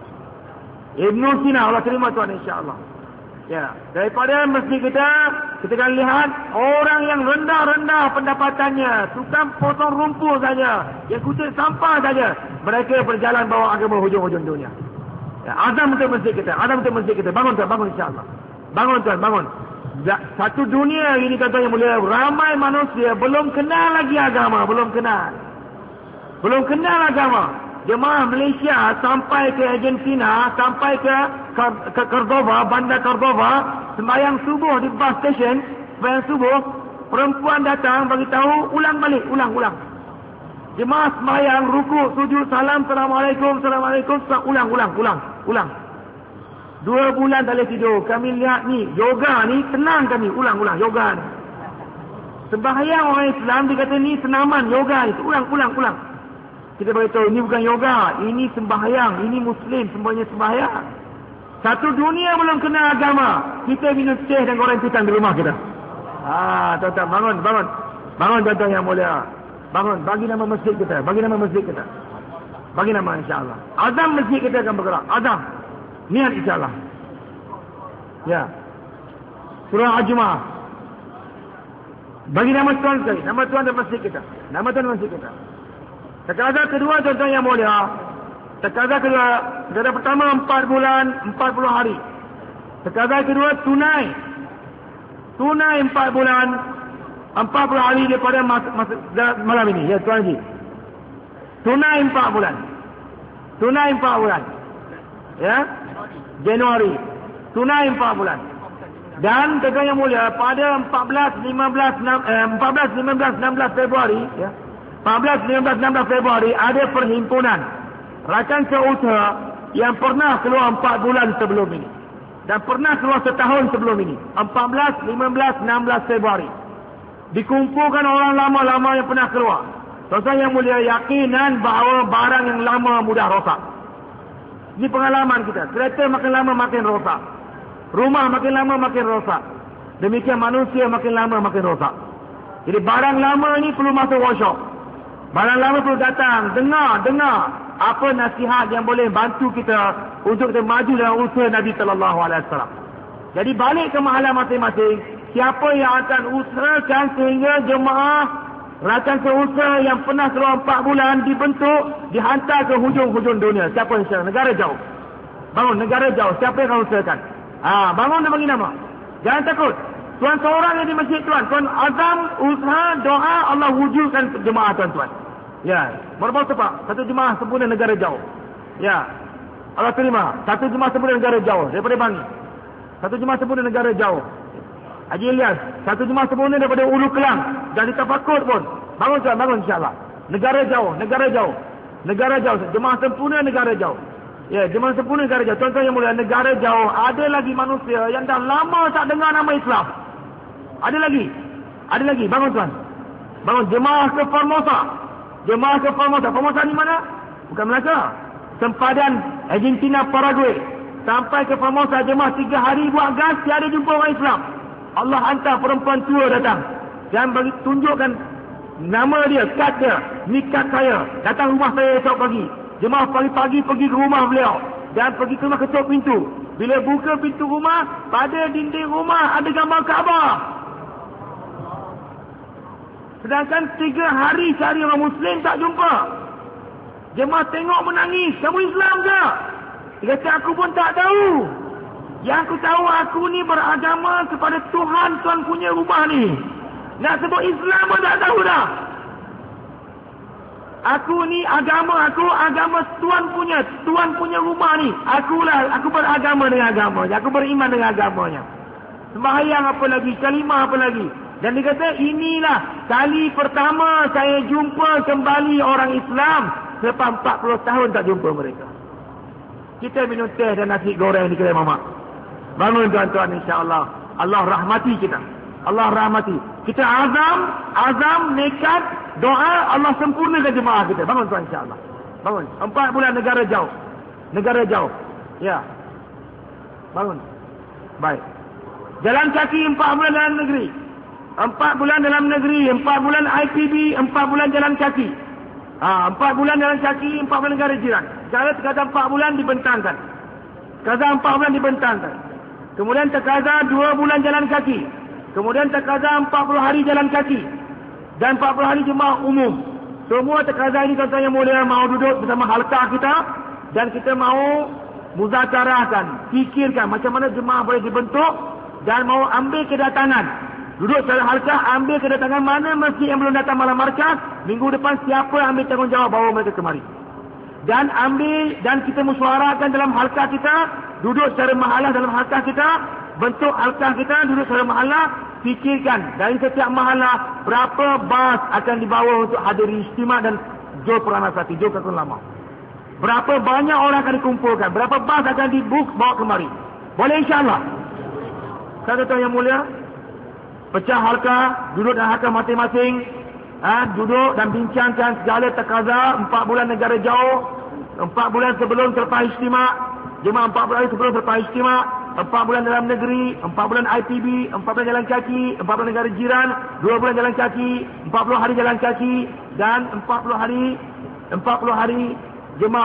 Ibn Sina, Allah terima tuan insya-Allah. Ya, daripada masjid kita, kita akan lihat orang yang rendah-rendah pendapatannya, tukang potong rumput saja, yang kutip sampah saja, mereka berjalan bawa agama hujung-hujung dunia. Ya, azam untuk masjid kita, azam untuk masjid kita. Bangun tuan, bangun insya-Allah. Bangun tuan, bangun. Satu dunia ini kata yang mulia, ramai manusia belum kenal lagi agama, belum kenal. Belum kenal agama. Jemaah Malaysia sampai ke Argentina, sampai ke ke Cordova, bandar Cordova, sembahyang subuh di bus station, sembahyang subuh, perempuan datang bagi tahu, ulang balik, ulang, ulang. Jemaah sembahyang, rukuk, sujud, salam, assalamualaikum, assalamualaikum, ulang, ulang, ulang, ulang. Dua bulan tak boleh tidur. Kami lihat ni, yoga ni tenang kami, ulang, ulang, yoga ni. Sembahyang orang Islam dikata ni senaman, yoga ni, ulang, ulang, ulang. Kita beritahu ini bukan yoga, ini sembahyang, ini Muslim semuanya sembahyang. Satu dunia belum kenal agama, kita minum teh dan goreng pisang di rumah kita. Ah, tuan-tuan bangun, bangun, bangun tuan-tuan yang mulia, bangun. Bagi nama masjid kita, bagi nama masjid kita, bagi nama insya-Allah. Azam masjid kita akan bergerak, azam, niat insya-Allah. Ya. Surah Al-Jumu'ah. Bagi nama Tuhan sekali, nama Tuhan dan masjid kita, nama Tuhan dan masjid kita. Takaza kedua tuan-tuan yang mulia. Takaza kedua, takaza pertama empat bulan, empat puluh hari. Takaza kedua tunai. Tunai empat bulan, empat puluh hari daripada mas, mas, malam ini. Ya Tuan Haji. Tunai empat bulan. Tunai empat bulan. Ya. Januari. Tunai empat bulan. Dan tuan-tuan yang mulia, pada empat belas, lima belas, empat belas, lima belas, enam belas Februari, ya. empat belas, lima belas, enam belas Februari ada perhimpunan rakan seusaha yang pernah keluar empat bulan sebelum ini dan pernah keluar setahun sebelum ini. empat belas, lima belas, enam belas Februari dikumpulkan orang lama-lama yang pernah keluar. Tuan-tuan yang mulia, yakinan bahawa barang yang lama mudah rosak. Ini pengalaman kita. Kereta makin lama makin rosak, rumah makin lama makin rosak, demikian manusia makin lama makin rosak. Jadi barang lama ini perlu masuk workshop. Barang lama perlu datang, dengar, dengar apa nasihat yang boleh bantu kita untuk kita maju dalam usaha Nabi sallallahu alaihi wasallam. Jadi balik ke mahalah masing-masing, siapa yang akan usahakan sehingga jemaah rakan seusaha yang pernah keluar empat bulan dibentuk, dihantar ke hujung-hujung dunia. Siapa insya-Allah? Negara jauh. Bangun, negara jauh. Siapa yang akan usahakan? Ha, bangun dan bagi nama. Jangan takut. Tuan seorang yang di masjid tuan. Tuan azam, usaha, doa, Allah wujudkan jemaah tuan-tuan. Ya, berapa sepak? Satu jemaah sempurna negara jauh. Ya, Allah terima. Satu jemaah sempurna negara jauh daripada Bangi. Satu jemaah sempurna negara jauh. Haji Ilyas, satu jemaah sempurna daripada Ulu Kelang. Dan di Tafakur pun. Bangun tuan, bangun insyaAllah. Negara jauh, negara jauh. Negara jauh, jemaah sempurna negara jauh. Ya, jemaah sempurna negara jauh. Tuan-tuan yang mulia, negara jauh. Ada lagi manusia yang dah lama tak dengar nama Islam. Ada lagi. Ada lagi, bangun tuan. Bangun, jemaah ke Formosa. Jemaah ke Formosa. Formosa di mana? Bukan Melaka. Sempadan Argentina, Paraguay. Sampai ke Formosa, jemaah tiga hari buat gas, tiada jumpa orang Islam. Allah hantar perempuan tua datang dan bagi tunjukkan nama dia, kad dia, ni kad saya, datang rumah saya esok pagi. Jemaah pagi-pagi pergi ke rumah beliau dan pergi ke rumah, ketuk pintu. Bila buka pintu rumah, pada dinding rumah ada gambar Kaabah. Sedangkan tiga hari cari orang Muslim tak jumpa. Jemaah tengok menangis, kamu Islam ke? Dia kata, aku pun tak tahu. Yang aku tahu, aku ni beragama kepada Tuhan, Tuhan punya rumah ni. Nak sebut Islam pun tak tahu dah. Aku ni agama aku, agama Tuhan punya, Tuhan punya rumah ni. Akulah, aku beragama dengan agamanya, aku beriman dengan agamanya. Sembahyang apa lagi, kalimah apa lagi. Dan dia kata, inilah kali pertama saya jumpa kembali orang Islam selepas empat puluh tahun tak jumpa mereka. Kita minum teh dan nasi goreng di kedai mamak. Bangun tuan-tuan, insya-Allah. Allah rahmati kita. Allah rahmati. Kita azam, azam, nekat, doa, Allah sempurnakan jemaah kita. Bangun tuan, insya-Allah. Bangun. Empat bulan negara jauh. Negara jauh. Ya. Bangun. Baik. Jalan kaki empat bulan dalam negeri. Empat bulan dalam negeri. Empat bulan I P B. Empat bulan jalan kaki. Ha, empat bulan jalan kaki. Empat bulan negara jiran. Cara terkata empat bulan dibentangkan. Kaza empat bulan dibentangkan. Kemudian terkaza dua bulan jalan kaki. Kemudian terkaza empat puluh hari jalan kaki. Dan empat puluh hari jemaah umum. Semua terkaza ini tuan-tuan yang mulia mau duduk bersama halqa kita. Dan kita mau muzakarahkan, fikirkan macam mana jemaah boleh dibentuk. Dan mau ambil kedatangan. Duduk secara halqa, ambil kedatangan mana masjid yang belum datang malam markas. Minggu depan siapa yang ambil tanggungjawab bawa mereka kemari. Dan ambil, dan kita musyawarahkan dalam halqa kita. Duduk secara mahalah dalam halqa kita. Bentuk halqa kita, duduk secara mahalah. Fikirkan, dari setiap mahalah berapa bas akan dibawa untuk hadiri istimewa dan Jol Puranasati, Jol Katun Lama. Berapa banyak orang akan dikumpulkan. Berapa bas akan dibook bawa kemari. Boleh insyaAllah. Satu tuan yang mulia, pecah halqa, duduk dalam halqa masing-masing. Ha, duduk dan bincangkan segala takaza. Empat bulan negara jauh. Empat bulan sebelum selepas istimewa. Jemaah empat bulan sebelum selepas istimewa. Empat bulan dalam negeri. Empat bulan I P B. Empat bulan jalan kaki. Empat bulan negara jiran. Dua bulan jalan kaki. Empat puluh hari jalan kaki. Dan empat puluh hari. Empat puluh hari jemaah